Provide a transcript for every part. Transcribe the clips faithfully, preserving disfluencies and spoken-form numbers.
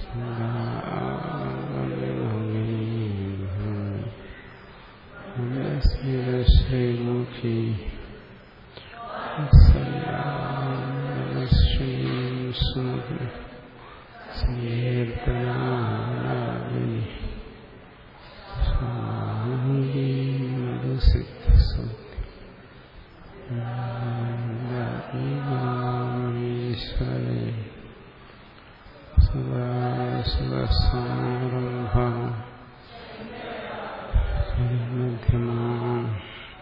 ശ്രീമുഖി ശ്രീർത്തനാവിനി ഈശ്വരേ സദാശിവസമാരംഭ മധ്യമാം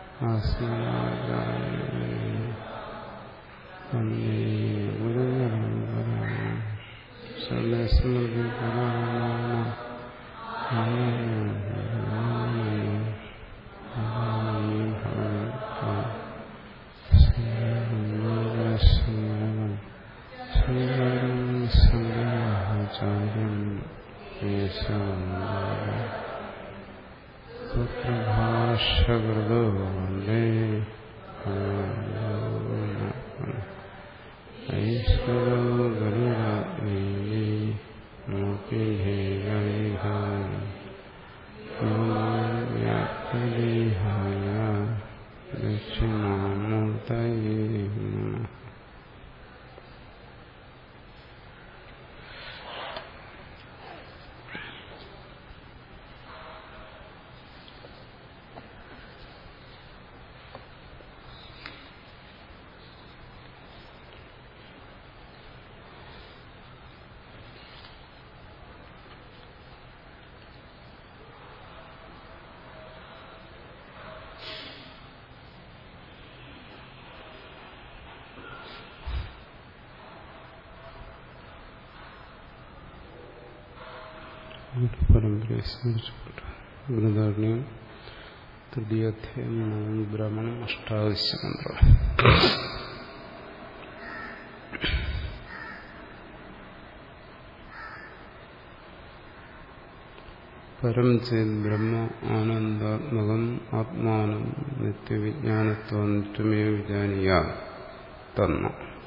വന്ദേ ഗുരുപരമ്പരാം സർവസ്മൃതി സുപ്രഭാഷകൃതോ വന്ദേ ഐശ്വരോ ഗരുഡാഗ്നീ മൂർത്തിഹേയായ ദക്ഷിണാമൂർത്തയേ നമഃ. പരമ്പരയെ സ്മരിച്ചുകൊണ്ട് ബൃഹദാരണ്യം തൃതീയാധ്യായം ബ്രാഹ്മണം അഷ്ടാദശ മന്ത്രം. പരം ചേത് ബ്രഹ്മ ആനന്ദാത്മകം ആത്മാനം നിത്യവിജ്ഞാനത്വം നിത്യമേവ വിജാനീയ തന്ന.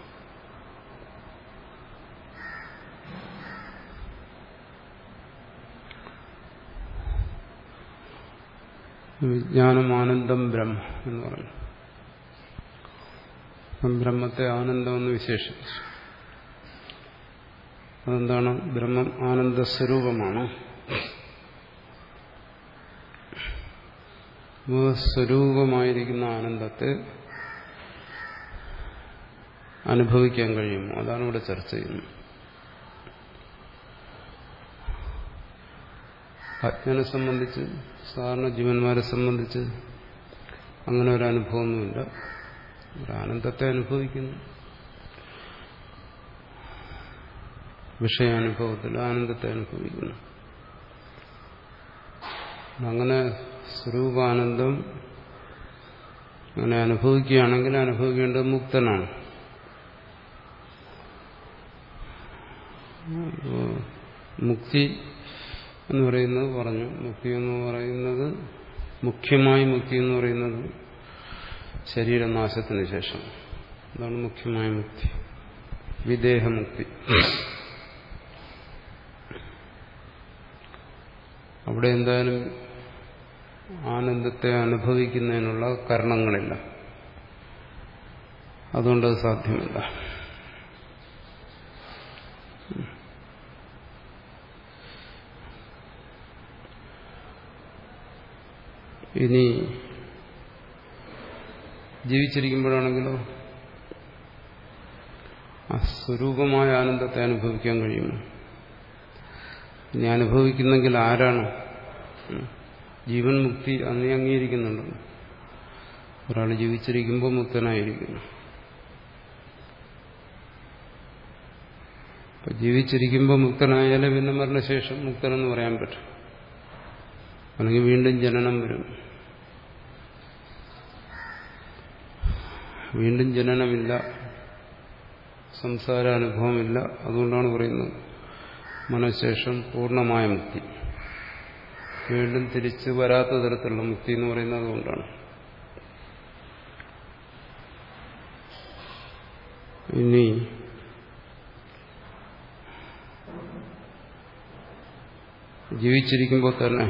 വിജ്ഞാനം ആനന്ദം ബ്രഹ്മ എന്ന് പറഞ്ഞു. ബ്രഹ്മത്തെ ആനന്ദം എന്ന് വിശേഷിപ്പിച്ചു. അതെന്താണ്? ബ്രഹ്മം ആനന്ദസ്വരൂപമാണ്. സ്വരൂപമായിരിക്കുന്ന ആനന്ദത്തെ അനുഭവിക്കാൻ കഴിയുമോ? അതാണ് ഇവിടെ ചർച്ച ചെയ്യുന്നത്. അജ്ഞനെ സംബന്ധിച്ച്, സാധാരണ ജീവന്മാരെ സംബന്ധിച്ച് അങ്ങനെ ഒരു അനുഭവമൊന്നുമില്ല. ഒരു ആനന്ദത്തെ അനുഭവിക്കുന്നു. വിഷയാനുഭവത്തിൽ ആനന്ദത്തെ അനുഭവിക്കുന്നു. അങ്ങനെ സ്വരൂപാനന്ദം അങ്ങനെ അനുഭവിക്കുകയാണെങ്കിൽ അനുഭവിക്കേണ്ടത് മുക്തനാണ്. മുക്തി എന്ന് പറയുന്നത് പറഞ്ഞു. മുക്തി എന്ന് പറയുന്നത്, മുഖ്യമായി മുക്തി എന്ന് പറയുന്നത് ശരീരനാശത്തിന് ശേഷം. അതാണ് മുഖ്യമായ മുക്തി, വിദേഹമുക്തി. അവിടെ എന്തായാലും ആനന്ദത്തെ അനുഭവിക്കുന്നതിനുള്ള കാരണങ്ങളില്ല. അതുകൊണ്ടത് സാധ്യമല്ല. ഇനി ജീവിച്ചിരിക്കുമ്പോഴാണെങ്കിലോ ആ സ്വരൂപമായ ആനന്ദത്തെ അനുഭവിക്കാൻ കഴിയുമോ? ഇനി അനുഭവിക്കുന്നെങ്കിൽ ആരാണ്? ജീവൻ മുക്തി അന്നേ അംഗീകരിക്കുന്നുണ്ടല്ലോ. ഒരാൾ ജീവിച്ചിരിക്കുമ്പോൾ മുക്തനായിരിക്കുന്നു. അപ്പൊ ജീവിച്ചിരിക്കുമ്പോൾ മുക്തനായാലേ പിന്നെ മരണശേഷം മുക്തനെന്ന് പറയാൻ പറ്റും. അല്ലെങ്കിൽ വീണ്ടും ജനനം വരും. വീണ്ടും ജനനമില്ല, സംസാരാനുഭവമില്ല. അതുകൊണ്ടാണ് പറയുന്നത് മനഃശേഷം പൂർണ്ണമായ മുക്തി. വീണ്ടും തിരിച്ചു വരാത്ത തരത്തിലുള്ള മുക്തി എന്ന് പറയുന്നത് അതുകൊണ്ടാണ്. ഇനി ജീവിച്ചിരിക്കുമ്പോൾ തന്നെ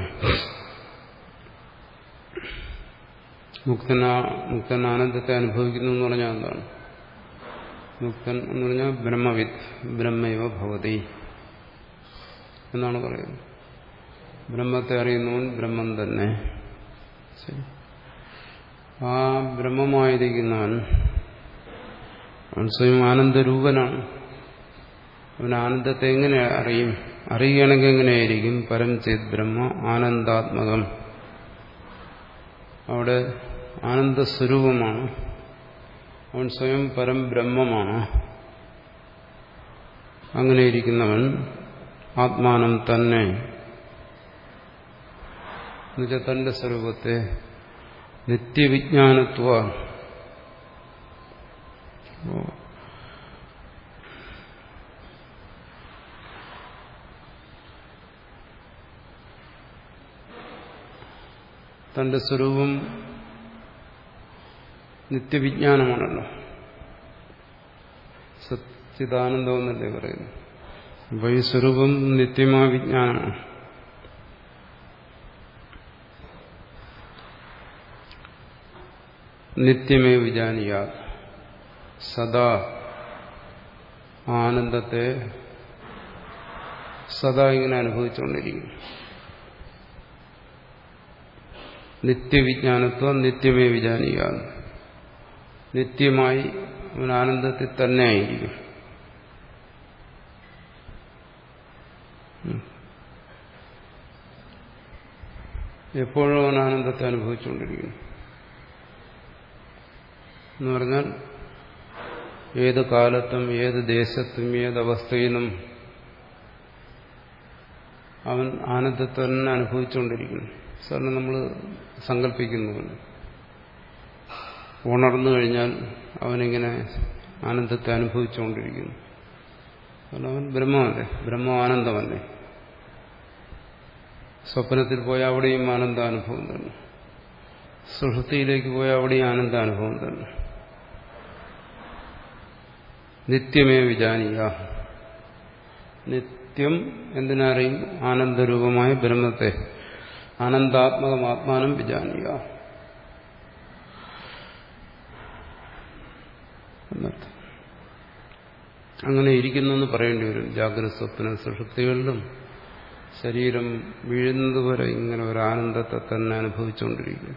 മുക്തന മുക്തൻ ആനന്ദത്തെ അനുഭവിക്കുന്നു എന്ന് പറഞ്ഞാൽ എന്താണ്? മുക്തൻ എന്ന് പറഞ്ഞാൽ ബ്രഹ്മവിത്ത് ബ്രഹ്മൈവ ഭവതി എന്നാണ് പറയുന്നത്. ബ്രഹ്മത്തെ അറിയുന്നവൻ ബ്രഹ്മം തന്നെ. ശരി, ആ ബ്രഹ്മമായിരിക്കുന്നവൻ അവൻ സ്വയം ആനന്ദരൂപനാണ്. അവൻ ആനന്ദത്തെ എങ്ങനെ അറിയും? അറിയുകയാണെങ്കിൽ എങ്ങനെയായിരിക്കും? പരം ചേത് ബ്രഹ്മ ആനന്ദാത്മകം. അവിടെ ആനന്ദസ്വരൂപമാണ്. അവൻ സ്വയം പരം ബ്രഹ്മമാണ്. അങ്ങനെയിരിക്കുന്നവൻ ആത്മാനം തന്നെ എന്നുവെച്ചാൽ തന്റെ സ്വരൂപത്തെ നിത്യവിജ്ഞാനത്വ തന്റെ സ്വരൂപം നിത്യവിജ്ഞാനമാണല്ലോ. സച്ചിദാനന്ദം എന്നല്ലേ പറയുന്നു. അപ്പൊ ഈ സ്വരൂപം നിത്യമായ വിജ്ഞാനമാണ്. നിത്യമേ വിജാനീയ സദാ ആനന്ദത്തെ സദാ ഇങ്ങനെ അനുഭവിച്ചുകൊണ്ടിരിക്കും. നിത്യവിജ്ഞാനത്വം നിത്യമേ വിജാനീയ, നിത്യമായി അവൻ ആനന്ദത്തിൽ തന്നെ ആയിരിക്കും. എപ്പോഴും അവൻ ആനന്ദത്തെ അനുഭവിച്ചുകൊണ്ടിരിക്കുന്നു എന്ന് പറഞ്ഞാൽ ഏത് കാലത്തും ഏത് ദേശത്തും ഏതവസ്ഥയിലും അവൻ ആനന്ദത്തെ തന്നെ അനുഭവിച്ചുകൊണ്ടിരിക്കുന്നു. സാറിന് നമ്മൾ സങ്കല്പിക്കുന്നു, ഉണർന്നു കഴിഞ്ഞാൽ അവനിങ്ങനെ ആനന്ദത്തെ അനുഭവിച്ചുകൊണ്ടിരിക്കുന്നു. കാരണം അവൻ ബ്രഹ്മമല്ലേ, ബ്രഹ്മ ആനന്ദമല്ലേ. സ്വപ്നത്തിൽ പോയാൽ അവിടെയും ആനന്ദാനുഭവം തന്നെ, സുഷുപ്തിയിലേക്ക് പോയാൽ അവിടെയും ആനന്ദാനുഭവം തന്നെ. നിത്യമേ വിജാനീയ, നിത്യം എന്തിനറിയും? ആനന്ദരൂപമായ ബ്രഹ്മത്തെ, ആനന്ദാത്മകം ആത്മാനം വിജാനീയ എന്നർത്ഥം. അങ്ങനെ ഇരിക്കുന്നു എന്ന് പറയേണ്ടി വരും. ജാഗ്രത സ്വപ്ന സുഷുപ്തികളിലും ശരീരം വീഴുന്നതുവരെ ഇങ്ങനെ ഒരു ആനന്ദത്തെ തന്നെ അനുഭവിച്ചുകൊണ്ടിരിക്കുന്നു.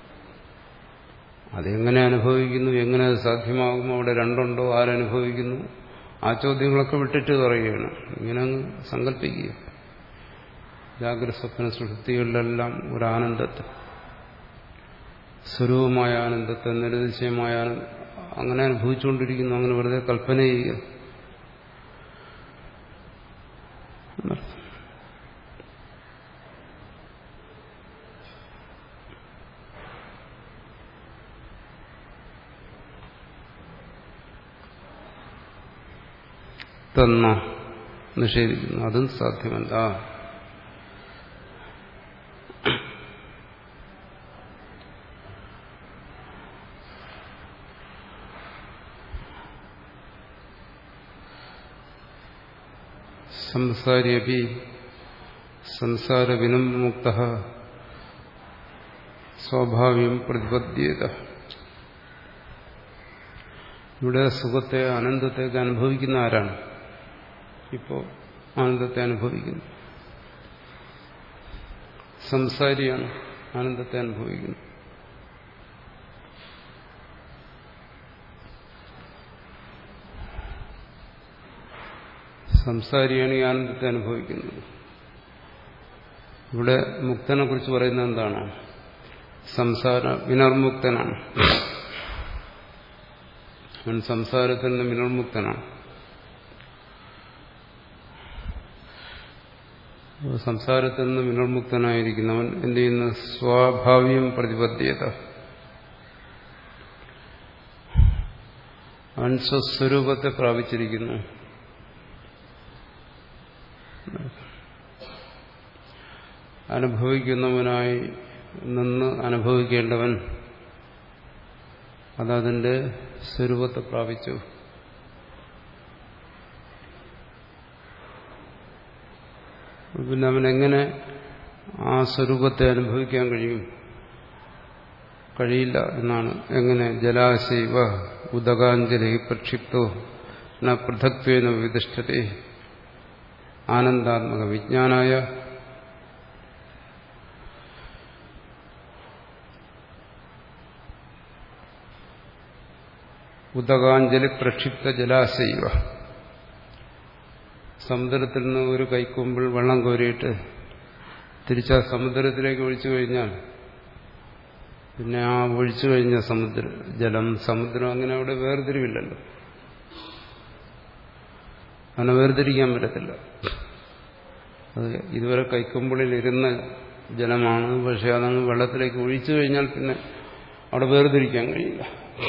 അതെങ്ങനെ അനുഭവിക്കുന്നു, എങ്ങനെ അത് സാധ്യമാകും, അവിടെ രണ്ടുണ്ടോ, ആരനുഭവിക്കുന്നു, ആ ചോദ്യങ്ങളൊക്കെ വിട്ടിട്ട് പറയുകയാണ്. ഇങ്ങനെ അങ്ങ് സങ്കല്പിക്കുക. ജാഗ്രത സ്വപ്ന സുഷുപ്തികളിലെല്ലാം ഒരു ആനന്ദത്തെ, സ്വരൂപമായ ആനന്ദത്തെ, നിരതിശയമായ ആനന്ദം അങ്ങനെ അനുഭവിച്ചുകൊണ്ടിരിക്കുന്നു. അങ്ങനെ വെറുതെ കൽപ്പന ചെയ്യുക. തന്ന നിഷേധിക്കുന്നു, അതും സാധ്യമല്ല. സംസാരിയപി സംസാര വിനമുക്ത സ്വാഭാവികം പ്രതിപദ്ധ്യേത. ഇവിടെ സുഖത്തെ ആനന്ദത്തെയൊക്കെ അനുഭവിക്കുന്ന ആരാണ്? ഇപ്പോ ആനന്ദത്തെ അനുഭവിക്കുന്നു സംസാരിയാണ്, ആനന്ദത്തെ അനുഭവിക്കുന്നു. സംസാരിയാണ് ഈ ആനന്ദത്തെ അനുഭവിക്കുന്നത്. ഇവിടെ മുക്തനെ കുറിച്ച് പറയുന്നത് എന്താണ്? സംസാര വിനർമുക്തനാണ്. അവൻ സംസാരത്തിൽ നിന്ന് വിനർമുക്തനാണ്. സംസാരത്തിൽ നിന്ന് വിനർമുക്തനായിരിക്കുന്നവൻ എന്ത് ചെയ്യുന്നു? സ്വാഭാവികം പ്രതിപദ്ധ്യത. അവൻ സ്വസ്വരൂപത്തെ പ്രാപിച്ചിരിക്കുന്നു. അനുഭവിക്കുന്നവനായി നിന്ന് അനുഭവിക്കേണ്ടവൻ അതതിന്റെ സ്വരൂപത്തെ പ്രാപിച്ചു. പിന്നെ അവനെങ്ങനെ ആ സ്വരൂപത്തെ അനുഭവിക്കാൻ കഴിയും? കഴിയില്ല എന്നാണ്. എങ്ങനെ? ജലാശൈവ ഉദകാഞ്ജലി പ്രക്ഷിപ്തോ ന പൃഥക്ത്വേന വിദിഷ്ഠത്തെ ആനന്ദാത്മക വിജ്ഞാനായ ഉദകാഞ്ജലി പ്രക്ഷിപ്ത ജലാശൈവ. സമുദ്രത്തിൽ നിന്ന് ഒരു കൈക്കൊമ്പിൾ വെള്ളം കോരിയിട്ട് തിരിച്ചാ സമുദ്രത്തിലേക്ക് ഒഴിച്ചു കഴിഞ്ഞാൽ പിന്നെ ആ ഒഴിച്ചു കഴിഞ്ഞ സമുദ്ര ജലം സമുദ്രം അങ്ങനെ അവിടെ വേർതിരിവില്ലല്ലോ. അങ്ങനെ വേർതിരിക്കാൻ പറ്റത്തില്ല. അത് ഇതുവരെ കൈക്കൊമ്പിളിൽ ഇരുന്ന ജലമാണ്. പക്ഷെ അതങ്ങ് വെള്ളത്തിലേക്ക് ഒഴിച്ചു കഴിഞ്ഞാൽ പിന്നെ അവിടെ വേർതിരിക്കാൻ കഴിയില്ല.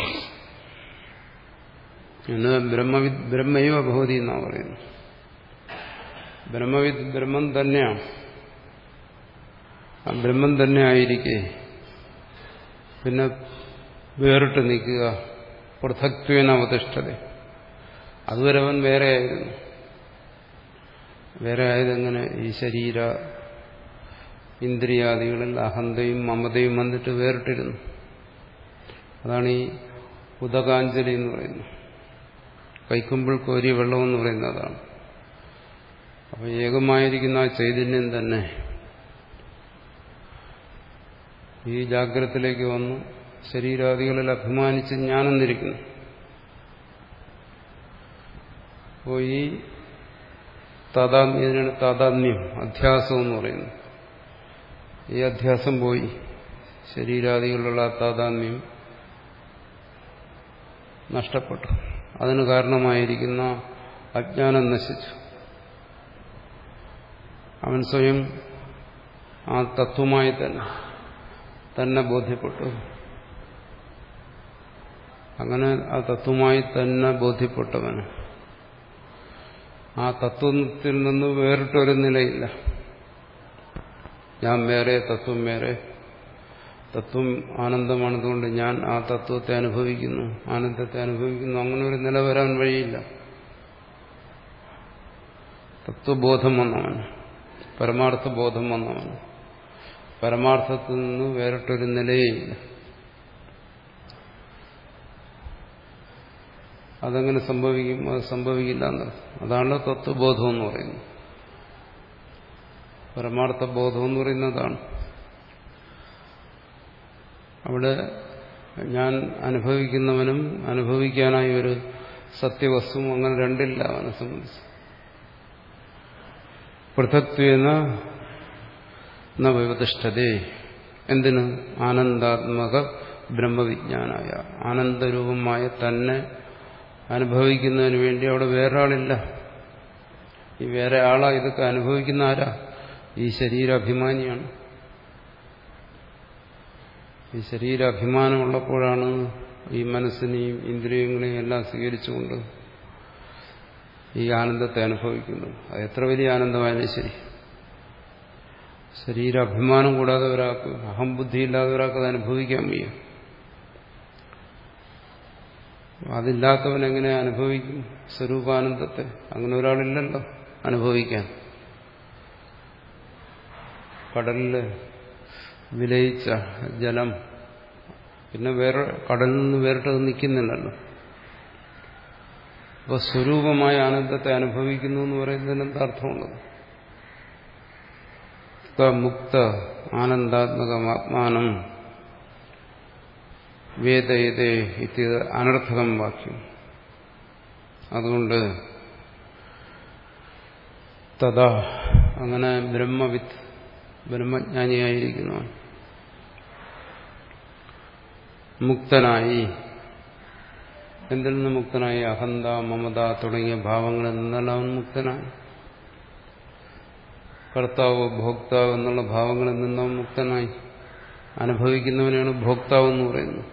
എന്ന് ബ്രഹ്മവിദ് ബ്രഹ്മൈവ ഭവതി എന്നാണ് പറയുന്നത്. ബ്രഹ്മവിദ് ബ്രഹ്മം തന്നെയാണ്. ആ ബ്രഹ്മം തന്നെ ആയിരിക്കെ പിന്നെ വേറിട്ട് നിൽക്കുക. പൃഥക്ത്വേന അവതിഷ്ഠത. അതുവരെ അവൻ വേറെ ആയിരുന്നു. വേറെ ആയതെങ്ങനെ? ഈ ശരീര ഇന്ദ്രിയാദികളിൽ അഹന്തയും മമതയും വന്നിട്ട് വേറിട്ടിരുന്നു. അതാണ് ഈ ഉദകാഞ്ജലി എന്ന് പറയുന്നത്. കൈക്കുമ്പിൾ കോരിയ വെള്ളമെന്ന് പറയുന്നത് അതാണ്. അപ്പൊ ഏകമായിരിക്കുന്ന ആ ചൈതന്യം തന്നെ ഈ ജാഗ്രതത്തിലേക്ക് വന്നു ശരീരാദികളിൽ അഭിമാനിച്ച് ഞാനെന്നിരിക്കുന്നു. അപ്പോൾ ഈ താതാത്മ്യം, താതാത്മ്യം അധ്യാസം എന്ന് പറയുന്നു. ഈ അധ്യാസം പോയി. ശരീരാദികളിലുള്ള താതാത്മ്യം നഷ്ടപ്പെട്ടു. അതിന് കാരണമായിരിക്കുന്ന അജ്ഞാനം നശിച്ചു. അവൻ സ്വയം ആ തത്വമായി തന്നെ തന്നെ ബോധ്യപ്പെട്ടു. അങ്ങനെ ആ തത്വമായി തന്നെ ബോധ്യപ്പെട്ടവന് ആ തത്വത്തിൽ നിന്ന് വേറിട്ടൊരു നിലയില്ല. ഞാൻ വേറെ, തത്വം വേറെ. തത്വം ആനന്ദമാണതുകൊണ്ട് ഞാൻ ആ തത്വത്തെ അനുഭവിക്കുന്നു, ആനന്ദത്തെ അനുഭവിക്കുന്നു. അങ്ങനെ ഒരു നില വരാൻ വഴിയില്ല. തത്വബോധം വന്നവൻ, പരമാർത്ഥ ബോധം വന്നവൻ, പരമാർത്ഥത്തിൽ നിന്ന് വേറിട്ടൊരു നിലയില്ല. അതെങ്ങനെ സംഭവിക്കും? അത് സംഭവിക്കില്ല എന്നർത്ഥം. അതാണ് തത്വബോധം എന്ന് പറയുന്നത്. പരമാർത്ഥ ബോധം എന്ന് പറയുന്നതാണ്. അവിടെ ഞാൻ അനുഭവിക്കുന്നവനും അനുഭവിക്കാനായി ഒരു സത്യവസ്തുവും അങ്ങനെ രണ്ടില്ല അവനെ സംബന്ധിച്ച്. പൃഥക്ത്വേന ന വ്യവതിഷ്ഠതേ. എന്തിന്? ആനന്ദാത്മക ബ്രഹ്മവിജ്ഞാനായ. ആനന്ദരൂപമായ തന്നെ അനുഭവിക്കുന്നതിന് വേണ്ടി അവിടെ വേറെ ആളില്ല. ഈ വേറെ ആളാ ഇതൊക്കെ അനുഭവിക്കുന്ന ആരാ? ഈ ശരീരാഭിമാനിയാണ്. ഈ ശരീരാഭിമാനമുള്ളപ്പോഴാണ് ഈ മനസ്സിനെയും ഇന്ദ്രിയങ്ങളെയും എല്ലാം സ്വീകരിച്ചുകൊണ്ട് ഈ ആനന്ദത്തെ അനുഭവിക്കുന്നത്. അത് എത്ര വലിയ ആനന്ദമായാലും ശരി, ശരീരാഭിമാനം കൂടാതെ ഒരാൾക്ക്, അഹംബുദ്ധിയില്ലാതെ ഒരാൾക്ക് അത് അനുഭവിക്കാൻ വയ്യ. അതില്ലാത്തവൻ എങ്ങനെ അനുഭവിക്കും സ്വരൂപാനന്ദത്തെ? അങ്ങനെ ഒരാളില്ലല്ലോ അനുഭവിക്കാൻ. കടലില് വിലയിച്ച ജലം പിന്നെ വേറെ കടലിൽ നിന്ന് വേറിട്ടത് നിൽക്കുന്നില്ലല്ലോ. അപ്പോൾ സ്വരൂപമായ ആനന്ദത്തെ അനുഭവിക്കുന്നു എന്ന് പറയുന്നതിന് എന്താ അർത്ഥമുള്ളത്? മുക്ത ആനന്ദാത്മകമാത്മാനം വേദയതേ ഇത് അനർത്ഥകം വാക്യം. അതുകൊണ്ട് തഥാ അങ്ങനെ ബ്രഹ്മവിത്ത് ബ്രഹ്മജ്ഞാനിയായിരിക്കുന്നു, മുക്തനായി. എന്തിൽ നിന്ന് മുക്തനായി? അഹന്ത മമത തുടങ്ങിയ ഭാവങ്ങളിൽ നിന്നെല്ലാം അവൻ മുക്തനായി. കർത്താവ് ഭോക്താവ് എന്നുള്ള ഭാവങ്ങളിൽ നിന്നവൻ മുക്തനായി. അനുഭവിക്കുന്നവനാണ് ഭോക്താവ് എന്ന് പറയുന്നത്.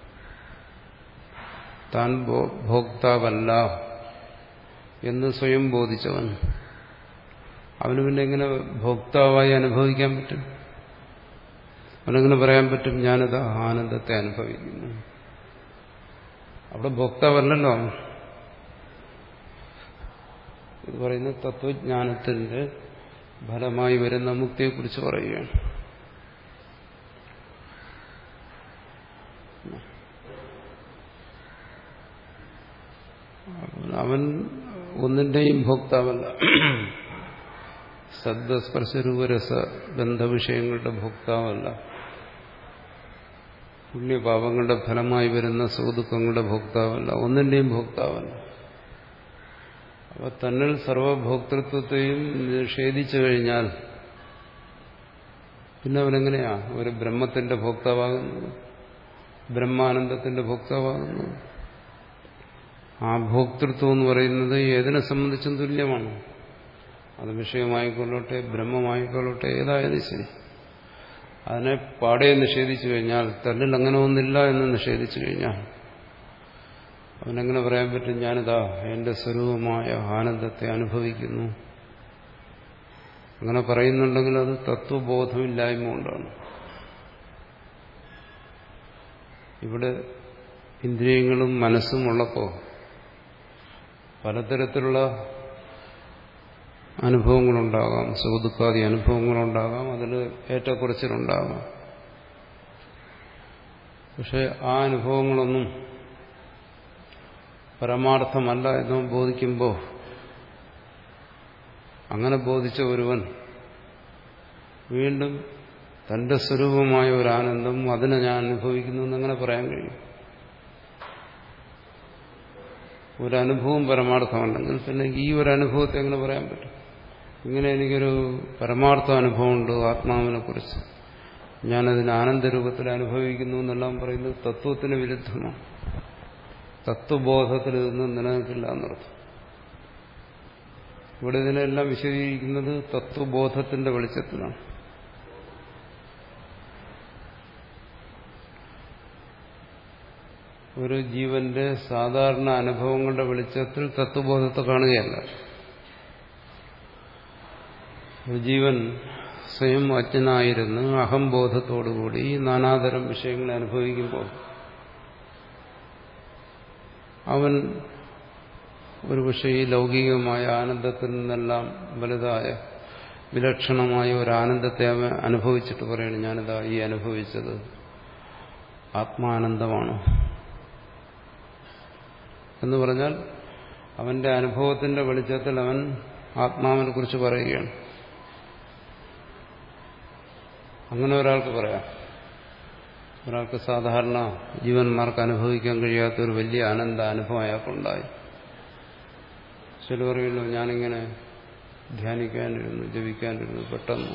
താൻ ഭോക്താവല്ല എന്ന് സ്വയം ബോധിച്ചവൻ അവന് പിന്നെ എങ്ങനെ ഭോക്താവായി അനുഭവിക്കാൻ പറ്റും? അവനെങ്ങനെ പറയാൻ പറ്റും ഞാനിത് ആനന്ദത്തെ അനുഭവിക്കുന്നു? അവിടെ ഭോക്താവല്ലല്ലോ. ഇത് പറയുന്നത് തത്വജ്ഞാനത്തിന്റെ ഫലമായി വരുന്ന മുക്തിയെക്കുറിച്ച് പറയുകയാണ്. അവൻ ഒന്നിന്റെയും ഭോക്താവല്ല. ശബ്ദസ്പർശരൂപരസ ഗന്ധവിഷയങ്ങളുടെ ഭോക്താവല്ല. പുണ്യപാപങ്ങളുടെ ഫലമായി വരുന്ന സുഖദുഃഖങ്ങളുടെ ഭോക്താവല്ല. ഒന്നിന്റെയും ഭോക്താവല്ല. അപ്പൊ തന്നിൽ സർവഭോക്തൃത്വത്തെയും നിഷേധിച്ചു കഴിഞ്ഞാൽ പിന്നെ അവനെങ്ങനെയാ ഒരു ബ്രഹ്മത്തിന്റെ ഭോക്താവാകുന്നത്, ബ്രഹ്മാനന്ദത്തിന്റെ ഭോക്താവാകുന്നത്? ആ ഭോക്തൃത്വം എന്ന് പറയുന്നത് ഏതിനെ സംബന്ധിച്ചും തുല്യമാണ്. അത് വിഷയമായിക്കൊള്ളട്ടെ, ബ്രഹ്മമായിക്കൊള്ളട്ടെ, ഏതായാലും ശരി. അതിനെ പാടെ നിഷേധിച്ചു കഴിഞ്ഞാൽ, തന്നിൽ അങ്ങനെ ഒന്നില്ല എന്ന് നിഷേധിച്ചു കഴിഞ്ഞാൽ അവനെങ്ങനെ പറയാൻ പറ്റും ഞാനിതാ എന്റെ സ്വരൂപമായ ആനന്ദത്തെ അനുഭവിക്കുന്നു? അങ്ങനെ പറയുന്നുണ്ടെങ്കിൽ അത് തത്വബോധമില്ലായ്മ കൊണ്ടാണ്. ഇവിടെ ഇന്ദ്രിയങ്ങളും മനസ്സും ഉള്ളപ്പോൾ പലതരത്തിലുള്ള അനുഭവങ്ങളുണ്ടാകാം, സുഖദുഃഖാദി അനുഭവങ്ങളുണ്ടാകാം, അതിൽ ഏറ്റക്കുറച്ചിലുണ്ടാകാം. പക്ഷെ ആ അനുഭവങ്ങളൊന്നും പരമാർത്ഥമല്ല എന്ന് ബോധിക്കുമ്പോൾ, അങ്ങനെ ബോധിച്ച ഒരുവൻ വീണ്ടും തന്റെ സ്വരൂപമായ ഒരു ആനന്ദം അതിനെ ഞാൻ അനുഭവിക്കുന്നു എന്നങ്ങനെ പറയാൻ കഴിയും. ഒരനുഭവം പരമാർത്ഥമുണ്ടെങ്കിൽ പിന്നെ ഈ ഒരു അനുഭവത്തെ എങ്ങനെ പറയാൻ പറ്റും? ഇങ്ങനെ എനിക്കൊരു പരമാർത്ഥ അനുഭവമുണ്ട് ആത്മാവിനെ കുറിച്ച്, ഞാനതിന് ആനന്ദരൂപത്തിൽ അനുഭവിക്കുന്നു എന്നെല്ലാം പറയുന്നത് തത്വത്തിന് വിരുദ്ധമാണ്. തത്വബോധത്തിൽ ഇതൊന്നും നിലനിൽക്കില്ല എന്നർത്ഥം. ഇവിടെ ഇതിനെല്ലാം വിശദീകരിക്കുന്നത് തത്വബോധത്തിന്റെ വെളിച്ചത്തിലാണ്. ഒരു ജീവന്റെ സാധാരണ അനുഭവങ്ങളുടെ വെളിച്ചത്തിൽ തത്വബോധത്തെ കാണുകയല്ല. ഒരു ജീവൻ സ്വയം അജ്ഞനായിരുന്ന് അഹംബോധത്തോടുകൂടി നാനാതരം വിഷയങ്ങളെ അനുഭവിക്കുമ്പോൾ അവൻ ഒരു പക്ഷേ ഈ ലൗകികമായ ആനന്ദത്തിൽ നിന്നെല്ലാം വലുതായ വിലക്ഷണമായ ഒരു ആനന്ദത്തെ അവൻ അനുഭവിച്ചിട്ട് പറയണം ഞാനിതാ ഈ അനുഭവിച്ചത് ആത്മാനന്ദമാണ് എന്ന് പറഞ്ഞാൽ അവന്റെ അനുഭവത്തിന്റെ വെളിച്ചത്തിൽ അവൻ ആത്മാവിനെ കുറിച്ച് പറയുകയാണ്. അങ്ങനെ ഒരാൾക്ക് പറയാം. ഒരാൾക്ക് സാധാരണ ജീവന്മാർക്ക് അനുഭവിക്കാൻ കഴിയാത്ത ഒരു വലിയ ആനന്ദ അനുഭവം അയാൾക്കുണ്ടായി. ചില പറയുമല്ലോ ഞാനിങ്ങനെ ധ്യാനിക്കാനിരുന്നു, ജപിക്കാനിരുന്നു, പെട്ടെന്ന്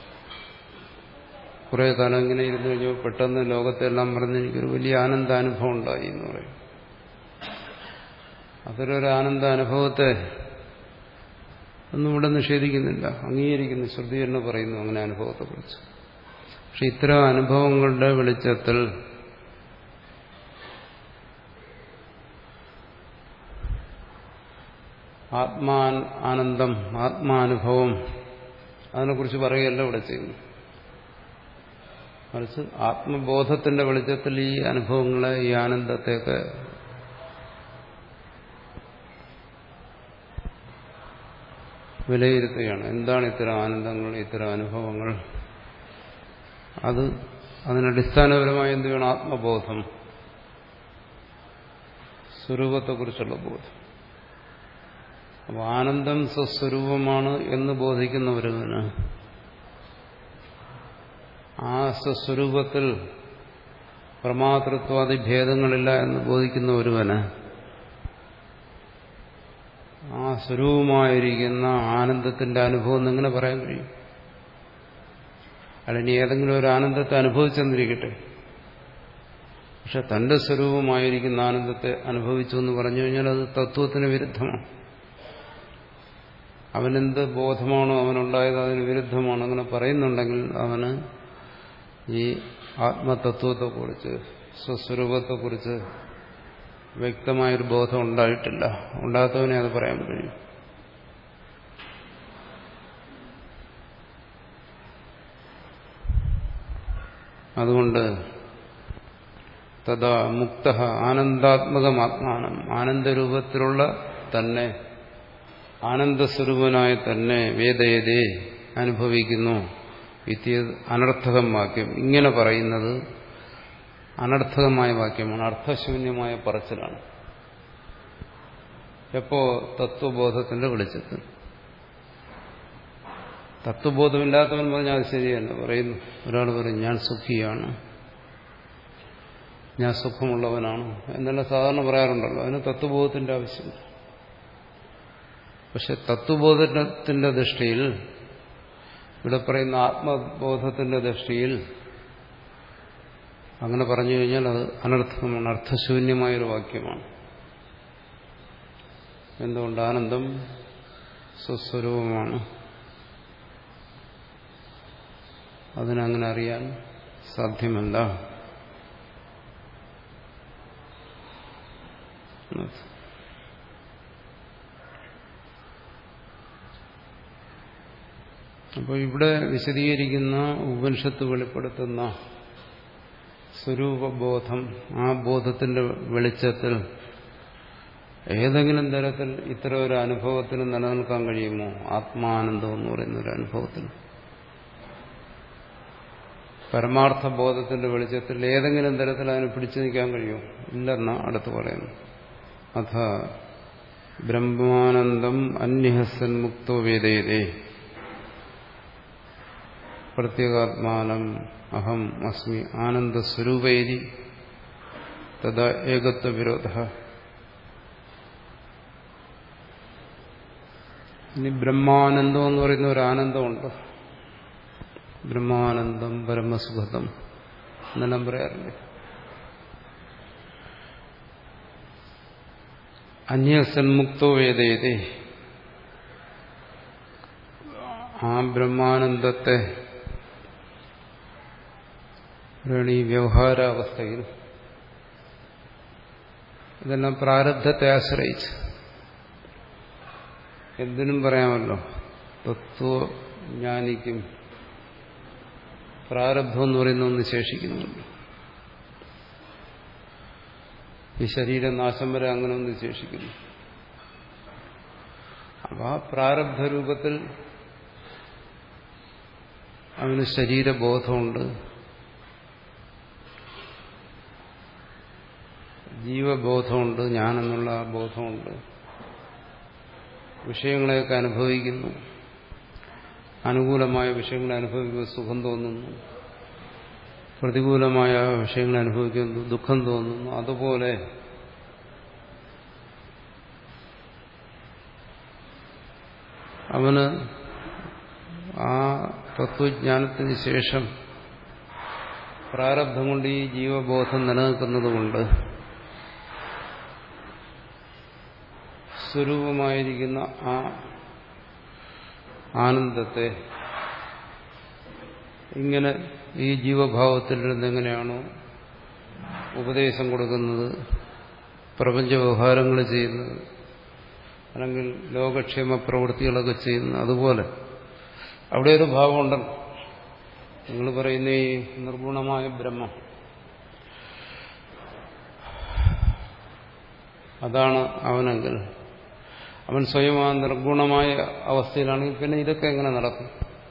കുറെ കാലം ഇങ്ങനെ ഇരുന്നു കഴിഞ്ഞപ്പോൾ പെട്ടെന്ന് ലോകത്തെല്ലാം മറന്ന് എനിക്കൊരു വലിയ ആനന്ദാനുഭവം ഉണ്ടായി എന്ന് പറയും. അത്തരൊരു ആനന്ദാനുഭവത്തെ ഒന്നും ഇവിടെ നിഷേധിക്കുന്നില്ല, അംഗീകരിക്കുന്നു. ശ്രുതി എന്ന് പറയുന്നു അങ്ങനെ അനുഭവത്തെക്കുറിച്ച്. പക്ഷെ ഇത്തരം അനുഭവങ്ങളുടെ വെളിച്ചത്തിൽ ആത്മാ ആനന്ദം, ആത്മാനുഭവം അതിനെക്കുറിച്ച് പറയുകയല്ല ഇവിടെ ചെയ്യുന്നു. മറിച്ച് ആത്മബോധത്തിന്റെ വെളിച്ചത്തിൽ ഈ അനുഭവങ്ങളെ, ഈ ആനന്ദത്തെയൊക്കെ വിലയിരുത്തുകയാണ്. എന്താണ് ഇത്തരം ആനന്ദങ്ങൾ, ഇത്തരം അനുഭവങ്ങൾ? അത് അതിനടിസ്ഥാനപരമായി എന്ത് വേണം? ആത്മബോധം, സ്വരൂപത്തെക്കുറിച്ചുള്ള ബോധം. അപ്പോൾ ആനന്ദം സ്വസ്വരൂപമാണ് എന്ന് ബോധിക്കുന്ന ഒരുവന്, ആ സ്വസ്വരൂപത്തിൽ പ്രമാതൃത്വാദി ഭേദങ്ങളില്ല എന്ന് ബോധിക്കുന്ന ഒരുവന് ആ സ്വരൂപമായിരിക്കുന്ന ആനന്ദത്തിന്റെ അനുഭവം എങ്ങനെ പറയാൻ കഴിയും? അല്ലെങ്കിൽ ഏതെങ്കിലും ഒരു ആനന്ദത്തെ അനുഭവിച്ചെന്നിരിക്കട്ടെ, പക്ഷെ തന്റെ സ്വരൂപമായിരിക്കുന്ന ആനന്ദത്തെ അനുഭവിച്ചു എന്ന് പറഞ്ഞു കഴിഞ്ഞാൽ അത് തത്വത്തിന് വിരുദ്ധമാണ്. അവനെന്ത് ബോധമാണോ അവനുണ്ടായത് അതിന് വിരുദ്ധമാണ്. അങ്ങനെ പറയുന്നുണ്ടെങ്കിൽ അവന് ഈ ആത്മതത്വത്തെക്കുറിച്ച്, സ്വസ്വരൂപത്തെക്കുറിച്ച് വ്യക്തമായൊരു ബോധം ഉണ്ടായിട്ടില്ല. ഉണ്ടാകാത്തവനെ അത് പറയാൻ കഴിയും. അതുകൊണ്ട് തഥാ മുക്ത ആനന്ദാത്മകമാത്മാനം, ആനന്ദരൂപത്തിലുള്ള തന്നെ, ആനന്ദസ്വരൂപനായ തന്നെ വേദയതേ അനുഭവിക്കുന്നു. ഇത് അനർത്ഥകം വാക്യം. ഇങ്ങനെ പറയുന്നത് അനർത്ഥകമായ വാക്യമാണ്, അർത്ഥശൂന്യമായ പറച്ചിലാണ്. എപ്പോ? തത്വബോധത്തിന്റെ വെളിച്ചത്തിൽ. തത്വബോധമില്ലാത്തവൻ പറഞ്ഞാൽ അത് ശരിയല്ല. പറയുന്നു, ഒരാൾ പറയും ഞാൻ സുഖിയാണ്, ഞാൻ സുഖമുള്ളവനാണ് എന്നെല്ലാം സാധാരണ പറയാറുണ്ടല്ലോ. അതിന് തത്വബോധത്തിന്റെ ആവശ്യമില്ല. പക്ഷെ തത്വബോധത്തിന്റെ ദൃഷ്ടിയിൽ, ഇവിടെ പറയുന്ന ആത്മബോധത്തിന്റെ ദൃഷ്ടിയിൽ അങ്ങനെ പറഞ്ഞു കഴിഞ്ഞാൽ അത് അനർത്ഥമാണ്, അർത്ഥശൂന്യമായൊരു വാക്യമാണ്. എന്തുകൊണ്ട്? ആനന്ദം സ്വസ്വരൂപമാണ്, അതിനങ്ങനെ അറിയാൻ സാധ്യമല്ല. അപ്പോൾ ഇവിടെ വിശദീകരിക്കുന്ന ഉപനിഷത്ത് വെളിപ്പെടുത്തുന്ന സ്വരൂപബോധം, ആ ബോധത്തിന്റെ വെളിച്ചത്തിൽ ഏതെങ്കിലും തരത്തിൽ ഇത്തരം ഒരു അനുഭവത്തിന് നിലനിൽക്കാൻ കഴിയുമോ? ആത്മാനന്ദം എന്ന് പറയുന്ന ഒരു അനുഭവത്തിന് പരമാർത്ഥ ബോധത്തിന്റെ വെളിച്ചത്തിൽ ഏതെങ്കിലും തരത്തിൽ അതിന് പിടിച്ചു നിൽക്കാൻ കഴിയുമോ? ഇല്ലെന്നാ അടുത്ത് പറയുന്നു. അഥ ബ്രഹ്മാനന്ദം അന്യഹസൻ മുക്തോ വേദേതേ പ്രത്യേകാത്മാനം അഹം അസ്മി ആനന്ദസ്വരൂപേരി തഥാ ഏകത്വ വിരോധ. ഇനി ബ്രഹ്മാനന്ദം എന്ന് പറയുന്ന ഒരു ആനന്ദമുണ്ട്. ബ്രഹ്മാനന്ദം, പരമസുഖതം എന്നെല്ലാം പറയാറില്ലേ. അന്യസന്മുക്തോ വേദേതേ, ആ ബ്രഹ്മാനന്ദത്തെ ഈ വ്യവഹാരാവസ്ഥയിൽ ഇതെല്ലാം പ്രാരബ്ധത്തെ ആശ്രയിച്ച് എന്തിനും പറയാമല്ലോ. തത്വജ്ഞാനിക്കും പ്രാരബ്ധം എന്ന് പറയുന്ന ഒന്ന് ശേഷിക്കുന്നുണ്ട്. ഈ ശരീരനാശം വരെ അങ്ങനെ ഒന്ന് ശേഷിക്കുന്നു. അപ്പൊ ആ പ്രാരബ്ധ രൂപത്തിൽ അവന് ശരീരബോധമുണ്ട്, ജീവബോധമുണ്ട്, ഞാനെന്നുള്ള ആ ബോധമുണ്ട്. വിഷയങ്ങളെയൊക്കെ അനുഭവിക്കുന്നു, അനുകൂലമായ വിഷയങ്ങളെ അനുഭവിക്കുമ്പോൾ സുഖം തോന്നുന്നു, പ്രതികൂലമായ വിഷയങ്ങളെ അനുഭവിക്കുന്നു ദുഃഖം തോന്നുന്നു. അതുപോലെ അവന് ആ തത്വജ്ഞാനത്തിന് ശേഷം പ്രാരബ്ധം കൊണ്ട് ഈ ജീവബോധം നിലനിൽക്കുന്നതുകൊണ്ട് സ്വരൂപമായിരിക്കുന്ന ആ ആനന്ദത്തെ ഇങ്ങനെ ഈ ജീവഭാവത്തിൽ നിന്ന് എങ്ങനെയാണോ ഉപദേശം കൊടുക്കുന്നത്, പ്രപഞ്ച വ്യവഹാരങ്ങൾ ചെയ്യുന്നത്, അല്ലെങ്കിൽ ലോകക്ഷേമ പ്രവൃത്തികളൊക്കെ ചെയ്യുന്നത്, അതുപോലെ അവിടെ ഒരു ഭാവമുണ്ടല്ലോ. നിങ്ങൾ പറയുന്ന ഈ നിർഗുണമായ ബ്രഹ്മം, അതാണ് അവനെങ്കിൽ, അവൻ സ്വയം ആ നിർഗുണമായ അവസ്ഥയിലാണെങ്കിൽ പിന്നെ ഇതൊക്കെ എങ്ങനെ നടക്കും?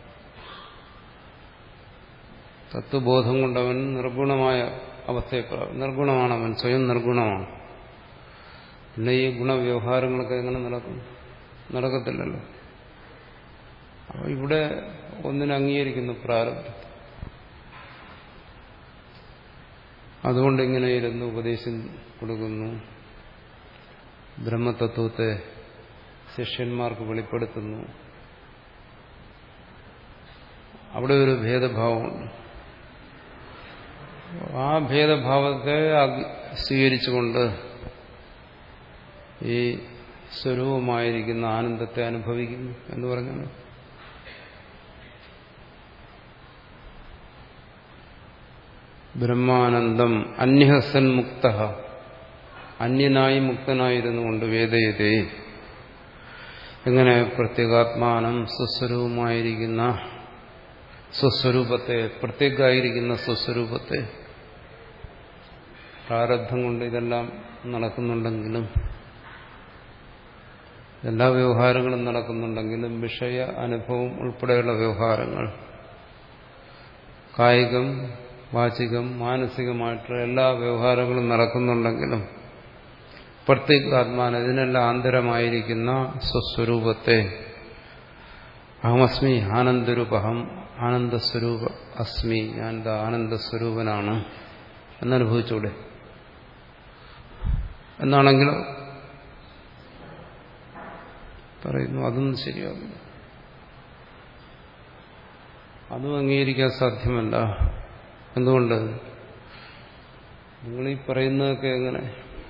തത്വബോധം കൊണ്ടവൻ നിർഗുണമായ അവസ്ഥയെ, നിർഗുണമാണ് അവൻ, സ്വയം നിർഗുണമാണ്. പിന്നെ ഈ ഗുണവ്യവഹാരങ്ങളൊക്കെ എങ്ങനെ നടക്കും? നടക്കത്തില്ലല്ലോ. അപ്പോൾ ഇവിടെ ഒന്നിനെ അംഗീകരിക്കുന്നു, പ്രാരബ്ധം. അതുകൊണ്ട് ഇങ്ങനെ ഇരുന്ന് ഉപദേശം കൊടുക്കുന്നു, ബ്രഹ്മതത്വത്തെ ശിഷ്യന്മാർക്ക് വെളിപ്പെടുത്തുന്നു. അവിടെ ഒരു ഭേദഭാവമുണ്ട്. ആ ഭേദഭാവത്തെ സ്വീകരിച്ചുകൊണ്ട് ഈ സ്വരൂപമായിരിക്കുന്ന ആനന്ദത്തെ അനുഭവിക്കുന്നു എന്ന് പറഞ്ഞാൽ ബ്രഹ്മാനന്ദം അന്യഹസൻ മുക്ത, അന്യനായി മുക്തനായിരുന്നുകൊണ്ട് വേദയതേ, എങ്ങനെ പ്രത്യേകാത്മാനം സ്വസ്വരൂപമായിരിക്കുന്ന സ്വസ്വരൂപത്തെ, പ്രത്യേകമായിരിക്കുന്ന സ്വസ്വരൂപത്തെ, പ്രാരബ്ധം കൊണ്ട് ഇതെല്ലാം നടക്കുന്നുണ്ടെങ്കിലും എല്ലാ വ്യവഹാരങ്ങളും നടക്കുന്നുണ്ടെങ്കിലും വിഷയ അനുഭവം ഉൾപ്പെടെയുള്ള വ്യവഹാരങ്ങൾ കായികം വാചികം മാനസികമായിട്ടുള്ള എല്ലാ വ്യവഹാരങ്ങളും നടക്കുന്നുണ്ടെങ്കിലും പ്രത്യേകാത്മാന ഇതിനെല്ലാം ആന്തരമായിരിക്കുന്ന സ്വസ്വരൂപത്തെ അഹമസ്മി ആനന്ദരൂപഹം ആനന്ദസ്വരൂപ അസ്മി ഞാൻ ആനന്ദസ്വരൂപനാണ് എന്നനുഭവിച്ചൂടെ എന്നാണെങ്കിലോ പറയുന്നു അതൊന്നും ശരിയാവില്ല. അതും അംഗീകരിക്കാൻ സാധ്യമല്ല. എന്തുകൊണ്ട്? നിങ്ങളീ പറയുന്നതൊക്കെ എങ്ങനെ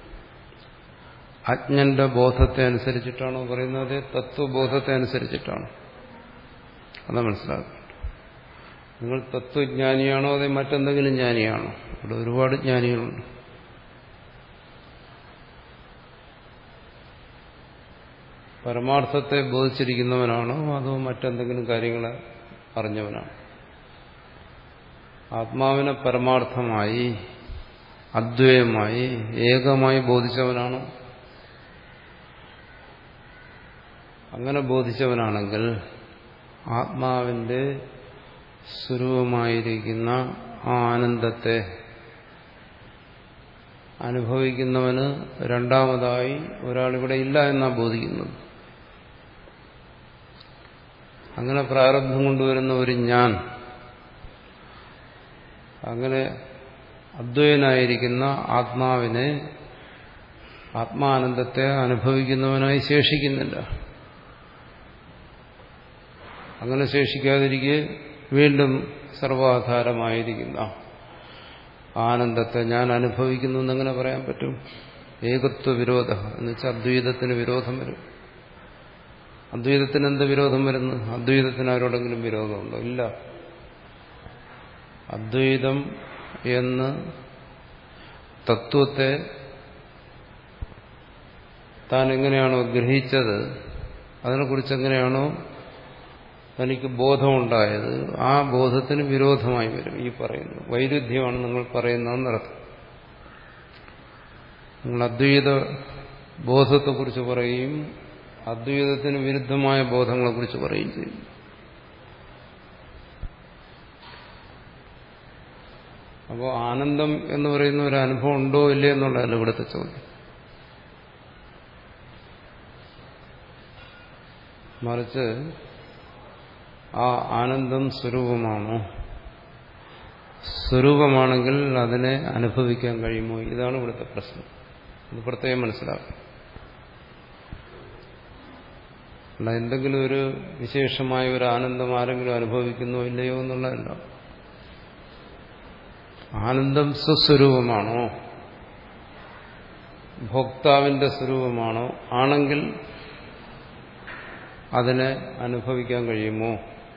അജ്ഞന്റെ ബോധത്തെ അനുസരിച്ചിട്ടാണോ പറയുന്നത്, അതേ തത്വബോധത്തെ അനുസരിച്ചിട്ടാണോ? അതാ മനസ്സിലാക്കുന്നത്. നിങ്ങൾ തത്വജ്ഞാനിയാണോ അതേ മറ്റെന്തെങ്കിലും ജ്ഞാനിയാണോ? ഇവിടെ ഒരുപാട് ജ്ഞാനികളുണ്ട്. പരമാർത്ഥത്തെ ബോധിച്ചിരിക്കുന്നവനാണോ അതോ മറ്റെന്തെങ്കിലും കാര്യങ്ങളെ അറിഞ്ഞവനാണോ? ആത്മാവിനെ പരമാർത്ഥമായി അദ്വൈതമായി ഏകമായി ബോധിച്ചവനാണോ? അങ്ങനെ ബോധിച്ചവനാണെങ്കിൽ ആത്മാവിന്റെ സ്വരൂപമായിരിക്കുന്ന ആ ആനന്ദത്തെ അനുഭവിക്കുന്നവന് രണ്ടാമതായി ഒരാളിവിടെ ഇല്ല എന്നാണ് ബോധിക്കുന്നത്. അങ്ങനെ പ്രാരബ്ധം കൊണ്ടുവരുന്ന ഒരു ഞാൻ അങ്ങനെ അദ്വൈതനായിരിക്കുന്ന ആത്മാവിനെ ആത്മാനന്ദത്തെ അനുഭവിക്കുന്നവനായി ശേഷിക്കുന്നില്ല. അങ്ങനെ ശേഷിക്കാതിരിക്കെ വീണ്ടും സർവാധാരമായിരിക്കുന്ന ആനന്ദത്തെ ഞാൻ അനുഭവിക്കുന്നു എന്നെങ്ങനെ പറയാൻ പറ്റും? ഏകത്വ വിരോധ എന്ന് വെച്ചാൽ അദ്വൈതത്തിന് വിരോധം വരും. അദ്വൈതത്തിന് എന്ത് വിരോധം വരുന്നു? അദ്വൈതത്തിന് ആരോടെങ്കിലും വിരോധമുണ്ടോ? ഇല്ല. അദ്വൈതം എന്ന് തത്വത്തെ താൻ എങ്ങനെയാണോ ഗ്രഹിച്ചത്, അതിനെക്കുറിച്ച് എങ്ങനെയാണോ തനിക്ക് ബോധമുണ്ടായത്, ആ ബോധത്തിന് വിരോധമായി വരും ഈ പറയുന്നത്. വൈരുദ്ധ്യമാണ് നിങ്ങൾ പറയുന്നതെന്നർത്ഥം. നിങ്ങൾ അദ്വൈത ബോധത്തെക്കുറിച്ച് പറയുകയും അദ്വൈതത്തിന് വിരുദ്ധമായ ബോധങ്ങളെക്കുറിച്ച് പറയുകയും ചെയ്യും. അപ്പോൾ ആനന്ദം എന്ന് പറയുന്ന ഒരു അനുഭവം ഉണ്ടോ ഇല്ലേ എന്നുള്ളതല്ല ഇവിടുത്തെ ചോദ്യം. മറിച്ച് ആ ആനന്ദം സ്വരൂപമാണോ? സ്വരൂപമാണെങ്കിൽ അതിനെ അനുഭവിക്കാൻ കഴിയുമോ? ഇതാണ് ഇവിടുത്തെ പ്രശ്നം. ഇത് പ്രത്യേകം മനസ്സിലാക്കും. അല്ല എന്തെങ്കിലും ഒരു വിശേഷമായ ഒരു ആനന്ദം ആരെങ്കിലും അനുഭവിക്കുന്നോ ഇല്ലയോ എന്നുള്ളതല്ല. ആനന്ദം സ്വസ്വരൂപമാണോ, ഭോക്താവിന്റെ സ്വരൂപമാണോ? ആണെങ്കിൽ അതിനെ അനുഭവിക്കാൻ കഴിയുമോ?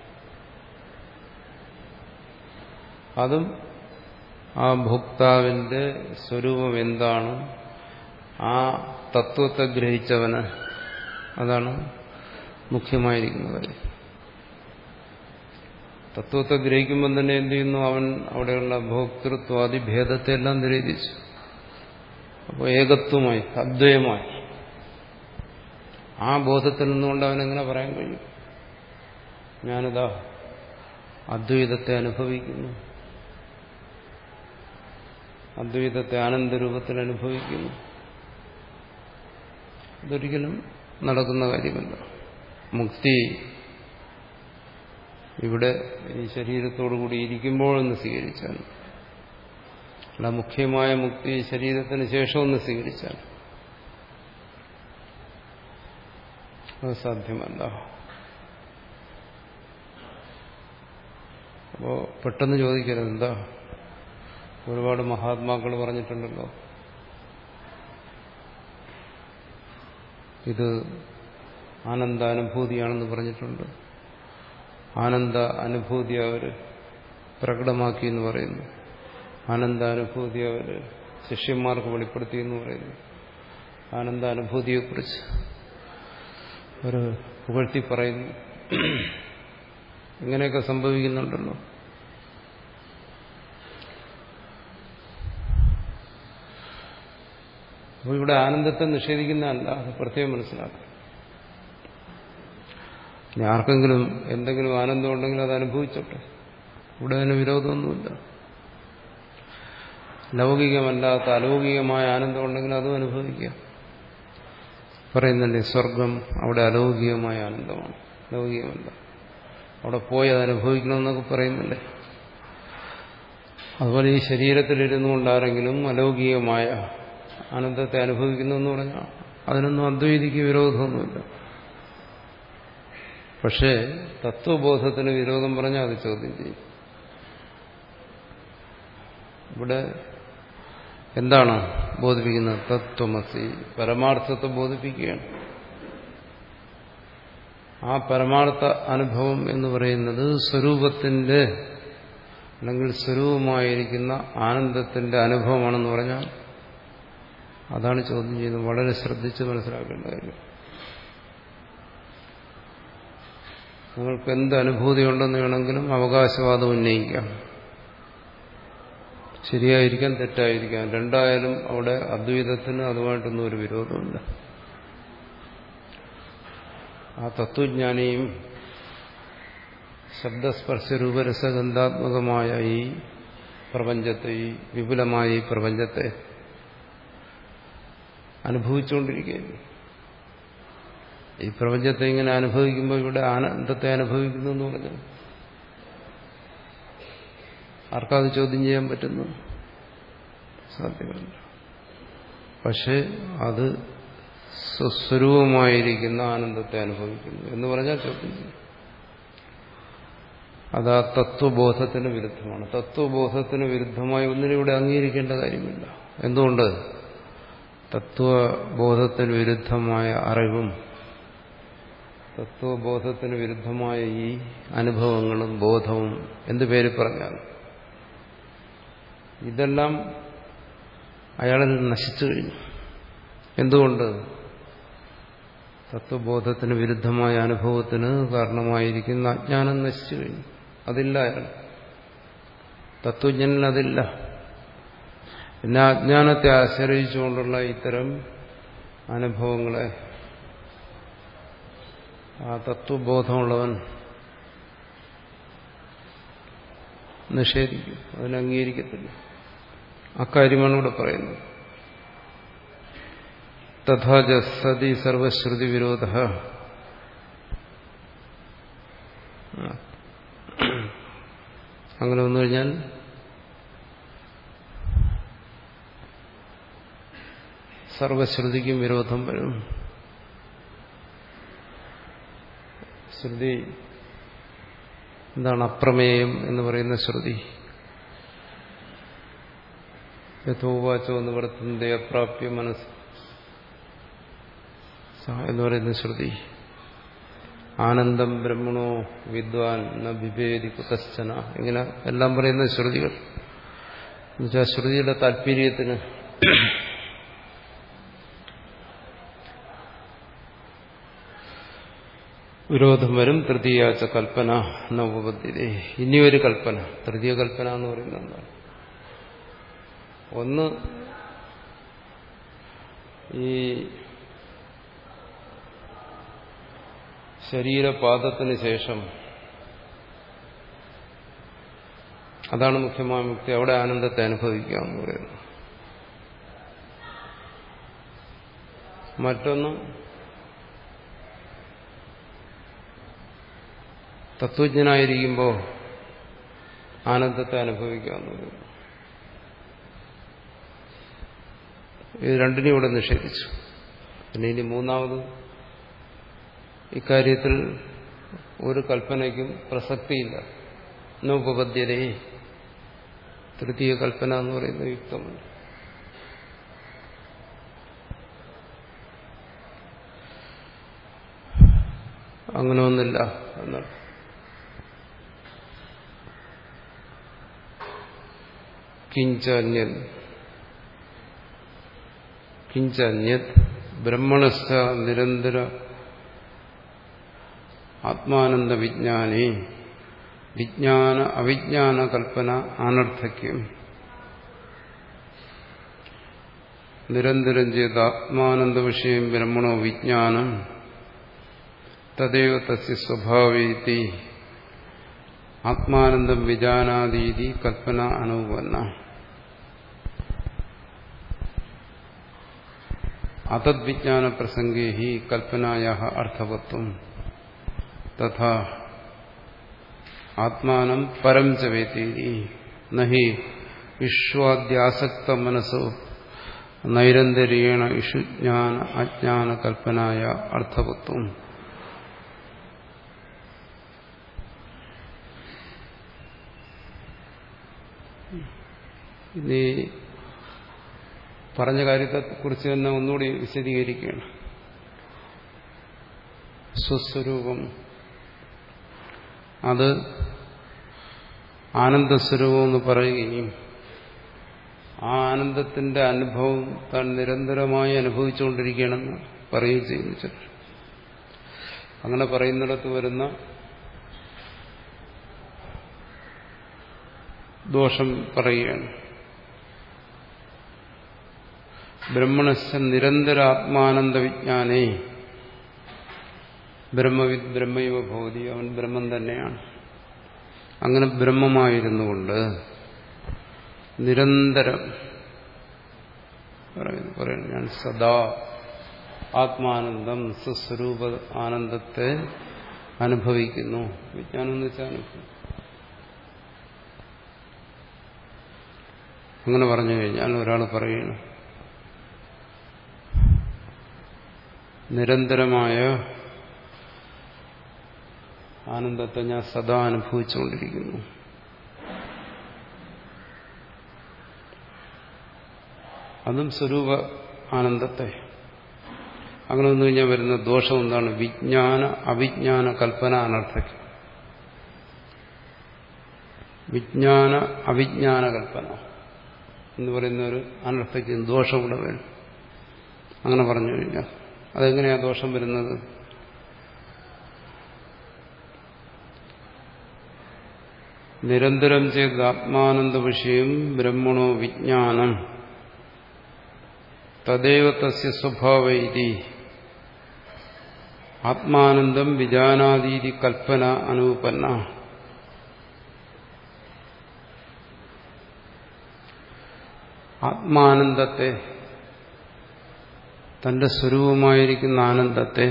അതും ആ ഭോക്താവിന്റെ സ്വരൂപം എന്താണ്, ആ തത്വത്തെ ഗ്രഹിച്ചവന് അതാണ് മുഖ്യമായിരിക്കുന്ന കാര്യം. തത്വത്തെ ഗ്രഹിക്കുമ്പോൾ തന്നെ എന്ത് ചെയ്യുന്നു? അവൻ അവിടെയുള്ള ഭോക്തൃത്വാദി ഭേദത്തെ എല്ലാം നിരേധിച്ചു. അപ്പോൾ ഏകത്വമായി അദ്വൈതമായി ആ ബോധത്തിൽ നിന്നുകൊണ്ട് അവനെങ്ങനെ പറയാൻ കഴിയും ഞാനിതാ അദ്വൈതത്തെ അനുഭവിക്കുന്നു, അദ്വൈതത്തെ ആനന്ദരൂപത്തിൽ അനുഭവിക്കുന്നു? ഇതൊരിക്കലും നടക്കുന്ന കാര്യമല്ല. മുക്തി ഇവിടെ ഈ ശരീരത്തോടുകൂടി ഇരിക്കുമ്പോഴൊന്ന് സ്വീകരിച്ചാൽ, അല്ല മുഖ്യമായ മുക്തി ശരീരത്തിന് ശേഷമൊന്ന് സ്വീകരിച്ചാൽ അത് സാധ്യമല്ല. അപ്പോൾ പെട്ടെന്ന് ചോദിക്കരുത്, എന്താ ഒരുപാട് മഹാത്മാക്കൾ പറഞ്ഞിട്ടുണ്ടല്ലോ ഇത് ആനന്ദാനുഭൂതിയാണെന്ന് പറഞ്ഞിട്ടുണ്ട്. ആനന്ദ അനുഭൂതി അവർ പ്രകടമാക്കി എന്ന് പറയുന്നു. ആനന്ദാനുഭൂതി അവർ ശിഷ്യന്മാർക്ക് വെളിപ്പെടുത്തി എന്ന് പറയുന്നു. ആനന്ദാനുഭൂതിയെക്കുറിച്ച് ഒരു പുകഴ്ത്തി പറയുന്നു. ഇങ്ങനെയൊക്കെ സംഭവിക്കുന്നുണ്ടല്ലോ. അപ്പോൾ ഇവിടെ ആനന്ദത്തെ നിഷേധിക്കുന്നതല്ല, അത് പ്രത്യേകം മനസ്സിലാക്കും. ഇനി ആർക്കെങ്കിലും എന്തെങ്കിലും ആനന്ദം ഉണ്ടെങ്കിൽ അത് അനുഭവിച്ചോട്ടെ, ഇവിടെ അതിന് വിരോധമൊന്നുമില്ല. ലൗകികമല്ലാത്ത അലൗകികമായ ആനന്ദം ഉണ്ടെങ്കിൽ അതും അനുഭവിക്കാം. പറയുന്നല്ലേ സ്വർഗം അവിടെ അലൗകികമായ ആനന്ദമാണ്, ലൗകികമല്ല. അവിടെ പോയി അത് അനുഭവിക്കണമെന്നൊക്കെ പറയുന്നില്ലേ. അതുപോലെ ഈ ശരീരത്തിലിരുന്നു കൊണ്ടാരെങ്കിലും അലൗകികമായ ആനന്ദത്തെ അനുഭവിക്കുന്നു എന്ന് പറഞ്ഞാൽ അതിനൊന്നും അദ്വൈതിക്ക് വിരോധമൊന്നുമില്ല. പക്ഷേ തത്വബോധത്തിന് വിരോധം പറഞ്ഞാൽ അത് ചോദ്യം ചെയ്യും. ഇവിടെ എന്താണ് ബോധിപ്പിക്കുന്നത്? തത്വമസി, പരമാർത്ഥത്തെ ബോധിപ്പിക്കുകയാണ്. ആ പരമാർത്ഥ അനുഭവം എന്ന് പറയുന്നത് സ്വരൂപത്തിന്റെ അല്ലെങ്കിൽ സ്വരൂപമായിരിക്കുന്ന ആനന്ദത്തിന്റെ അനുഭവമാണെന്ന് പറഞ്ഞാൽ അതാണ് ചോദ്യം ചെയ്യുന്നത്. വളരെ ശ്രദ്ധിച്ച് മനസ്സിലാക്കേണ്ട കാര്യം. നിങ്ങൾക്ക് എന്ത് അനുഭൂതി ഉണ്ടെന്ന് വേണമെങ്കിലും അവകാശവാദം ഉന്നയിക്കാം. ശരിയായിരിക്കാം, തെറ്റായിരിക്കാം. രണ്ടായാലും അവിടെ അദ്വൈതത്തിന് അതുമായിട്ടൊന്നും ഒരു വിരോധമില്ല. ആ തത്വജ്ഞാനിയും ശബ്ദസ്പർശ രൂപരസഗന്ധാത്മകമായ ഈ പ്രപഞ്ചത്തെ, ഈ വിപുലമായ ഈ പ്രപഞ്ചത്തെ അനുഭവിച്ചുകൊണ്ടിരിക്കുകയാണ്. ഈ പ്രപഞ്ചത്തെ ഇങ്ങനെ അനുഭവിക്കുമ്പോൾ ഇവിടെ ആനന്ദത്തെ അനുഭവിക്കുന്നു എന്ന് പറഞ്ഞാൽ ആർക്കത് ചോദ്യം ചെയ്യാൻ പറ്റുന്നു? സാധ്യമല്ല. പക്ഷെ അത് സ്വസ്വരൂപമായിരിക്കുന്ന ആനന്ദത്തെ അനുഭവിക്കുന്നു എന്ന് പറഞ്ഞാൽ ചോദ്യം ചെയ്യും. അത് ആ തത്വബോധത്തിന് വിരുദ്ധമാണ്. തത്വബോധത്തിന് വിരുദ്ധമായി ഒന്നിനും ഇവിടെ അംഗീകരിക്കേണ്ട കാര്യമില്ല. എന്തുകൊണ്ട്? തത്വബോധത്തിന് വിരുദ്ധമായ അറിവും തത്വബോധത്തിന് വിരുദ്ധമായ ഈ അനുഭവങ്ങളും ബോധവും എന്ത് പേര് പറഞ്ഞാൽ ഇതെല്ലാം അയാളിൽ നശിച്ചു കഴിഞ്ഞു. എന്തുകൊണ്ട്? തത്വബോധത്തിന് വിരുദ്ധമായ അനുഭവത്തിന് കാരണമായിരിക്കുന്ന അജ്ഞാനം നശിച്ചു കഴിഞ്ഞു. അതില്ല അയാൾ. തത്വജ്ഞനിൽ അതില്ല. പിന്നെ അജ്ഞാനത്തെ ആശ്രയിച്ചുകൊണ്ടുള്ള ഇത്തരം അനുഭവങ്ങളെ ആ തത്വബോധമുള്ളവൻ നിഷേധിക്കും, അതിനെ അംഗീകരിക്കത്തില്ല. അക്കാര്യമാണ് ഇവിടെ പറയുന്നത്. തഥാച സതി സർവശ്രുതി വിരോധ. അങ്ങനെ വന്നു കഴിഞ്ഞാൽ സർവശ്രുതിക്കും വിരോധം വരും. ശ്രുതി എന്താണ്? അപ്രമേയം എന്ന് പറയുന്ന ശ്രുതി. യഥോവാചോ എന്ന് വർത്തന്തേ അപ്രാപ്യ മനസ്സ് എന്ന് പറയുന്ന ശ്രുതി. ആനന്ദം ബ്രഹ്മണോ വിദ്വാൻ ന ബിഭേദി കുതശ്ചന, ഇങ്ങനെ എല്ലാം പറയുന്ന ശ്രുതികൾ. എന്നുവെച്ചാൽ ശ്രുതിയുടെ താല്പര്യത്തിന് വിരോധം വരും. തൃതീയാച്ച കൽപ്പന എന്ന ഉപപദ്ധ്യതേ. ഇനിയൊരു കൽപ്പന, തൃതീയ കൽപ്പന എന്ന് പറയുന്നത് എന്താണ്? ഒന്ന്, ഈ ശരീരപാദത്തിന് ശേഷം, അതാണ് മുഖ്യമായ മുക്തി, അവിടെ ആനന്ദത്തെ അനുഭവിക്കുക എന്ന് പറയുന്നു. മറ്റൊന്ന് തത്വജ്ഞനായിരിക്കുമ്പോൾ ആനന്ദത്തെ അനുഭവിക്കുക എന്ന് പറയുന്നു. ഇത് രണ്ടിനും ഇവിടെ നിഷേധിച്ചു. പിന്നെ ഇനി മൂന്നാമത് ഇക്കാര്യത്തിൽ ഒരു കൽപ്പനയ്ക്കും പ്രസക്തിയില്ല. നോപപദ്ധ്യതേ, തൃതീയ കൽപ്പന എന്ന് പറയുന്നത് യുക്തമല്ല. അങ്ങനെ ഒന്നില്ല എന്നാണ്. കിഞ്ചന്യത് കിഞ്ചന്യത് ബ്രഹ്മണസ്ഥ നിരന്തര ആത്മാനന്ദ വിജ്ഞാനേ വിജ്ഞാന അവിജ്ഞാന കൽപ്പന അനർത്ഥക്യം. നിരന്തരം ചെയ്ത് ആത്മാനന്ദ വിഷയം ബ്രഹ്മണോ വിജ്ഞാനം തദേവ തസ്യ സ്വഭാവേതി ആത്മാനന്ദം വിജാനാതീതി കൽപ്പന അനുപന്ന. അതദ്വിജ്ഞാന പ്രസംഗേ ഹി കൽപ്പനായാഹ അർത്ഥവത്വം തഥാ ആത്മാനം പരം ച വേതി നഹി വിശ്വാദ്യാസക്ത മനസ്സോ നൈരന്തര്യേണ ഇഷുജ്ഞാന അജ്ഞാന കൽപ്പനായ അർത്ഥവത്വം. ഇനി പറഞ്ഞ കാര്യത്തെക്കുറിച്ച് തന്നെ ഒന്നുകൂടി വിശദീകരിക്കുകയാണ്. സ്വസ്വരൂപം അത് ആനന്ദസ്വരൂപം എന്ന് പറയുകയും ആ ആനന്ദത്തിന്റെ അനുഭവം താൻ നിരന്തരമായി അനുഭവിച്ചുകൊണ്ടിരിക്കുകയാണെന്ന് പറയുകയും ചെയ്യുന്നു. അങ്ങനെ പറയുന്നിടത്ത് വരുന്ന ദോഷം പറയുകയാണ്. ബ്രഹ്മണസ്യ നിരന്തര ആത്മാനന്ദ വിജ്ഞാനേ ബ്രഹ്മവിദ് ബ്രഹ്മൈവ ഭവതി, അവൻ ബ്രഹ്മം തന്നെയാണ്. അങ്ങനെ ബ്രഹ്മമായിരുന്നുകൊണ്ട് നിരന്തരം പറയുന്നു, ഞാൻ സദാ ആത്മാനന്ദം സ്വസ്വരൂപ ആനന്ദത്തെ അനുഭവിക്കുന്നു. വിജ്ഞാനം എന്ന് വെച്ചാൽ അനുഭവം. അങ്ങനെ പറഞ്ഞു കഴിഞ്ഞാൽ ഒരാൾ പറയുന്നു, നിരന്തരമായ ആനന്ദത്തെ ഞാൻ സദാ അനുഭവിച്ചുകൊണ്ടിരിക്കുന്നു. അതും സ്വരൂപ ആനന്ദത്തെ. അങ്ങനെ വന്നു കഴിഞ്ഞാൽ വരുന്ന ദോഷം എന്താണ്? വിജ്ഞാന അവിജ്ഞാന കൽപ്പന അനർത്ഥയ്ക്ക്. വിജ്ഞാന അവിജ്ഞാന കൽപ്പന എന്ന് പറയുന്ന ഒരു അനർത്ഥയ്ക്ക് ദോഷം കൂടെ വരും. അങ്ങനെ പറഞ്ഞു കഴിഞ്ഞാൽ അതെങ്ങനെയാ ദോഷം വരുന്നത്? നിരന്തരം ചെയ്ത് ആത്മാനന്ദ വിഷയം ബ്രഹ്മണോ വിജ്ഞാനം തദേവ തസ്യ സ്വഭാവൈതി ആത്മാനന്ദം വിജാനാതീതി കൽപ്പന അനുപന്ന. ആത്മാനന്ദത്തെ, തന്റെ സ്വരൂപമായിരിക്കുന്ന ആനന്ദത്തെ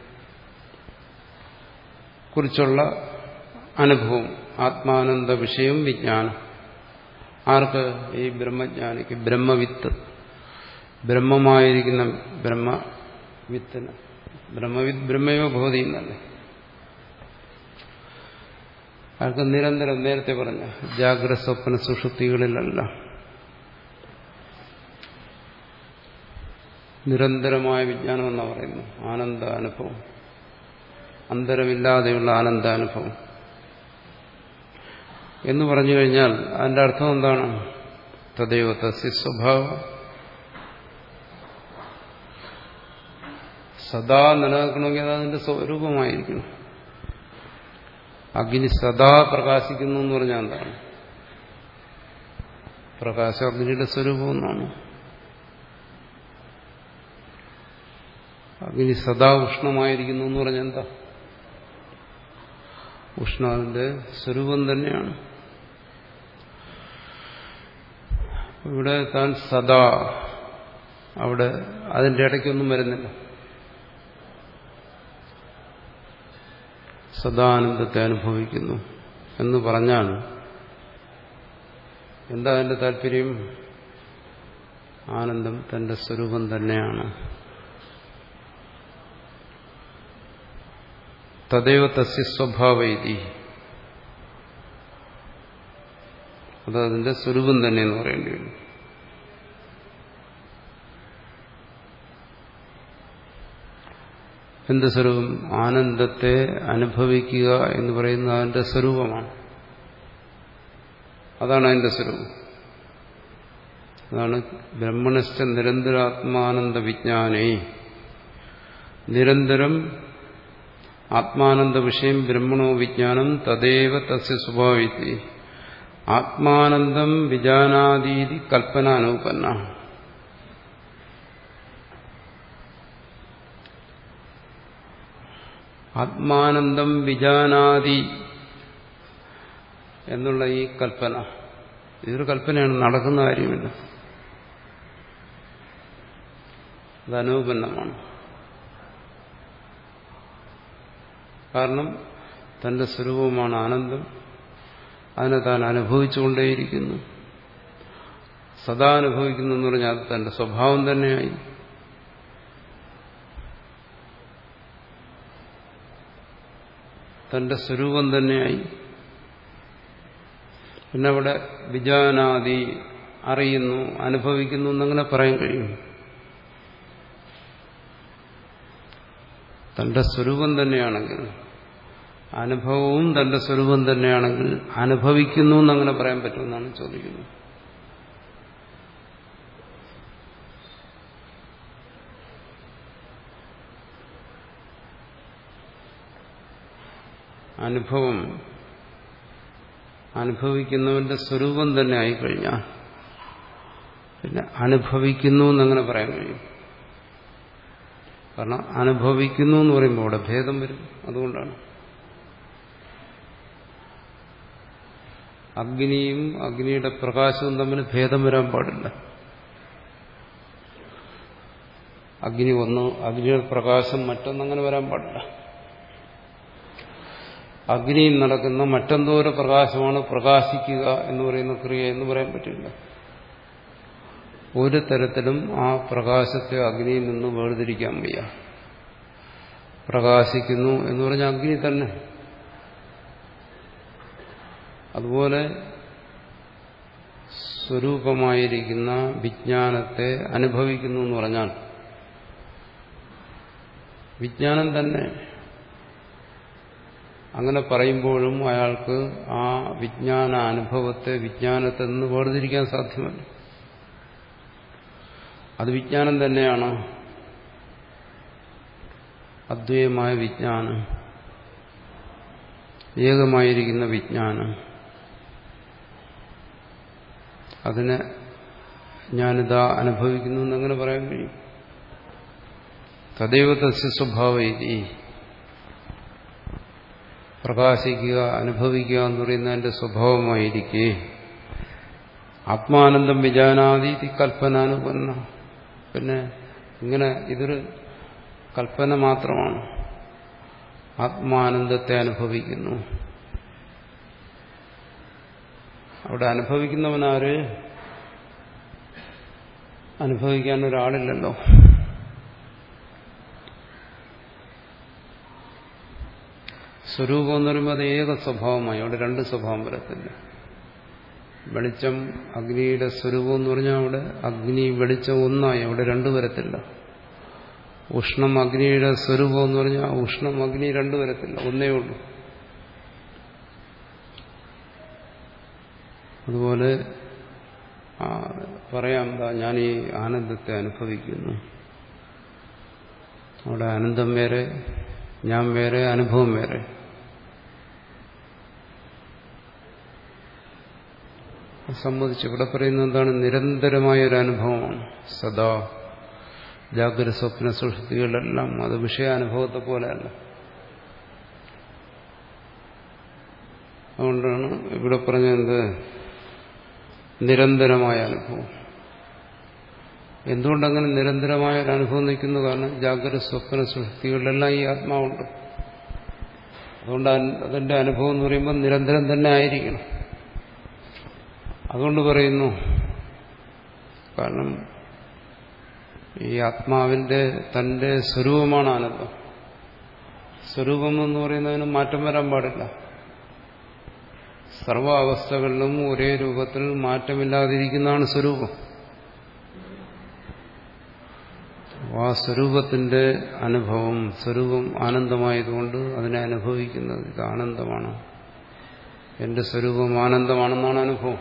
കുറിച്ചുള്ള അനുഭവം, ആത്മാനന്ദ വിഷയം വിജ്ഞാനം. ആർക്ക്? ഈ ബ്രഹ്മജ്ഞാനിക്ക്, ബ്രഹ്മവിത്ത്, ബ്രഹ്മമായിരിക്കുന്ന ബ്രഹ്മവിത്തിന്. ബ്രഹ്മവിത്ത് ബ്രഹ്മയോ ഭവതി എന്നല്ലേ. ആർക്ക്? നിരന്തരം, നേരത്തെ പറഞ്ഞ ജാഗ്രത സ്വപ്ന സുഷുപ്തികളിലല്ല, നിരന്തരമായ വിജ്ഞാനം എന്നാ പറയുന്നു. ആനന്ദ അനുഭവം, അന്തരമില്ലാതെയുള്ള ആനന്ദാനുഭവം എന്ന് പറഞ്ഞു കഴിഞ്ഞാൽ അതിന്റെ അർത്ഥം എന്താണ്? തദൈവ തസ്യ സ്വഭാവ, സദാ നിലനിൽക്കണമെങ്കിൽ അത് അതിന്റെ സ്വരൂപമായിരിക്കണം. അഗ്നി സദാ പ്രകാശിക്കുന്നു എന്ന് പറഞ്ഞാൽ എന്താണ്? പ്രകാശം അഗ്നിയുടെ സ്വരൂപം എന്നാണ്. അഗ്നി സദാ ഉഷ്ണമായിരിക്കുന്നു എന്ന് പറഞ്ഞാൽ എന്താ? ഉഷ്ണം അതിന്റെ സ്വരൂപം തന്നെയാണ്. ഇവിടെ താൻ സദാ, അവിടെ അതിന്റെ ഇടയ്ക്കൊന്നും വരുന്നില്ല. സദാനന്ദത്തെ അനുഭവിക്കുന്നു എന്ന് പറഞ്ഞാൽ എന്താ അതിന്റെ താല്പര്യം? ആനന്ദം തന്റെ സ്വരൂപം തന്നെയാണ്. തദൈവ തസ്യ സ്വഭാവൈതി, അത് അതിന്റെ സ്വരൂപം തന്നെയെന്ന് പറയേണ്ടി വരും. എന്ത് സ്വരൂപം? ആനന്ദത്തെ അനുഭവിക്കുക എന്ന് പറയുന്നത് അതിന്റെ സ്വരൂപമാണ്. അതാണ് അതിന്റെ സ്വരൂപം. അതാണ് ബ്രഹ്മണശ്ച നിരന്തരാത്മാനന്ദ വിജ്ഞാനേ, നിരന്തരം ആത്മാനന്ദ വിഷയം ബ്രഹ്മണോ വിജ്ഞാനം തദേവ തസ്യ സ്വഭാവൈതി ആത്മാനന്ദം വിജാനാതീതി കൽപ്പന അനുപന്ന. ആത്മാനന്ദം വിജാനാതി എന്നുള്ള ഈ കൽപ്പന, ഇതൊരു കൽപ്പനയാണ്, നടക്കുന്ന കാര്യമില്ല, അത് അനുപന്നമാണ്. കാരണം തന്റെ സ്വരൂപമാണ് ആനന്ദം, അതിനെ താൻ അനുഭവിച്ചുകൊണ്ടേയിരിക്കുന്നു, സദാ അനുഭവിക്കുന്നു എന്ന് പറഞ്ഞാൽ അത് തന്റെ സ്വഭാവം തന്നെയായി. തന്റെ സ്വരൂപം തന്നെയായി. പിന്നെ അവിടെ വിജാനാദി, അറിയുന്നു, അനുഭവിക്കുന്നു എന്നങ്ങനെ പറയാൻ കഴിയും. തന്റെ സ്വരൂപം തന്നെയാണെങ്കിൽ, അനുഭവവും തന്റെ സ്വരൂപം തന്നെയാണെങ്കിൽ അനുഭവിക്കുന്നു എന്നങ്ങനെ പറയാൻ പറ്റുമെന്നാണ് ചോദിക്കുന്നത്. അനുഭവം അനുഭവിക്കുന്നവന്റെ സ്വരൂപം തന്നെ ആയിക്കഴിഞ്ഞാൽ പിന്നെ അനുഭവിക്കുന്നു എന്നങ്ങനെ പറയാൻ കഴിയും. കാരണം അനുഭവിക്കുന്നു എന്ന് പറയുമ്പോൾ അവിടെ ഭേദം വരും. അതുകൊണ്ടാണ് അഗ്നിയും അഗ്നിയുടെ പ്രകാശവും തമ്മിൽ ഭേദം വരാൻ പാടില്ല. അഗ്നി ഒന്ന്, അഗ്നിയുടെ പ്രകാശം മറ്റൊന്നങ്ങനെ വരാൻ പാടില്ല. അഗ്നിയിൽ നടക്കുന്ന മറ്റെന്തോരോ പ്രകാശമാണ് പ്രകാശിക്കുക എന്ന് പറയുന്ന ക്രിയ എന്ന് പറയാൻ പറ്റില്ല. ഒരു തരത്തിലും ആ പ്രകാശത്തെ അഗ്നിയിൽ നിന്ന് വേർതിരിക്കാൻ വയ്യ. പ്രകാശിക്കുന്നു എന്ന് പറഞ്ഞാൽ അഗ്നി തന്നെ. അതുപോലെ സ്വരൂപമായിരിക്കുന്ന വിജ്ഞാനത്തെ അനുഭവിക്കുന്നു എന്ന് പറഞ്ഞാൽ വിജ്ഞാനം തന്നെ. അങ്ങനെ പറയുമ്പോഴും അയാൾക്ക് ആ വിജ്ഞാന അനുഭവത്തെ വിജ്ഞാനത്തിൽ നിന്ന് വേർതിരിക്കാൻ സാധ്യമല്ല. അത് വിജ്ഞാനം തന്നെയാണ്, അദ്വൈതമായ വിജ്ഞാനം, ഏകമായിരിക്കുന്ന വിജ്ഞാനം. അതിനെ ഞാനിതാ അനുഭവിക്കുന്നു എന്നങ്ങനെ പറയാൻ കഴിയും. തദൈവ തസ്യ സ്വഭാവൈതി, പ്രകാശിക്കുക, അനുഭവിക്കുക എന്ന് പറയുന്നതിന്റെ സ്വഭാവമായിരിക്കെ ആത്മാനന്ദം വിജാനാതി കൽപ്പനാനുപന്ന. പിന്നെ ഇങ്ങനെ ഇതൊരു കൽപ്പന മാത്രമാണ്. ആത്മാനന്ദത്തെ അനുഭവിക്കുന്നു. അവിടെ അനുഭവിക്കുന്നവനാര്? അനുഭവിക്കാൻ ഒരാളില്ലല്ലോ. സ്വരൂപം എന്ന് പറയുമ്പോൾ അത് ഏക സ്വഭാവമായി. അവിടെ രണ്ട് സ്വഭാവം വരത്തില്ല. വെളിച്ചം അഗ്നിയുടെ സ്വരൂപം എന്ന് പറഞ്ഞാൽ അവിടെ അഗ്നി വെളിച്ചം ഒന്നായി, അവിടെ രണ്ടു വരത്തില്ല. ഉഷ്ണം അഗ്നിയുടെ സ്വരൂപം എന്ന് പറഞ്ഞാൽ ഉഷ്ണം അഗ്നി രണ്ടു വരത്തില്ല, ഒന്നേ ഉള്ളൂ. അതുപോലെ പറയാം, ഞാൻ ഈ ആനന്ദത്തെ അനുഭവിക്കുന്നു. അവിടെ ആനന്ദം വേറെ, ഞാൻ വേറെ, അനുഭവം വേറെ. സംബന്ധിച്ച് ഇവിടെ പറയുന്നത് എന്താണ്? നിരന്തരമായ ഒരു അനുഭവമാണ്. സദാ ജാഗ്രത സ്വപ്ന സുഷുപ്തികളിലെല്ലാം അത് വിഷയാനുഭവത്തെ പോലെയല്ല. അതുകൊണ്ടാണ് ഇവിടെ പറഞ്ഞത് നിരന്തരമായ അനുഭവം. എന്തുകൊണ്ടങ്ങനെ നിരന്തരമായ ഒരു അനുഭവം നിൽക്കുന്നു? കാരണം ജാഗ്രത സ്വപ്ന സുഷുപ്തികളിലെല്ലാം ഈ ആത്മാവുണ്ട്. അതുകൊണ്ട് അതിന്റെ അനുഭവം എന്ന് പറയുമ്പോൾ നിരന്തരം തന്നെ ആയിരിക്കണം. അതുകൊണ്ട് പറയുന്നു, കാരണം ഈ ആത്മാവിന്റെ തന്റെ സ്വരൂപമാണ് ആനന്ദം. സ്വരൂപം എന്ന് പറയുന്നതിന് മാറ്റം വരാൻ പാടില്ല. സർവ്വ അവസ്ഥകളിലും ഒരേ രൂപത്തിൽ മാറ്റമില്ലാതിരിക്കുന്നതാണ് സ്വരൂപം. ആ സ്വരൂപത്തിന്റെ അനുഭവം, സ്വരൂപം ആനന്ദമായതുകൊണ്ട് അതിനെ അനുഭവിക്കുന്നത് ഇത് ആനന്ദമാണ്, എന്റെ സ്വരൂപം ആനന്ദമാണെന്നാണ് അനുഭവം.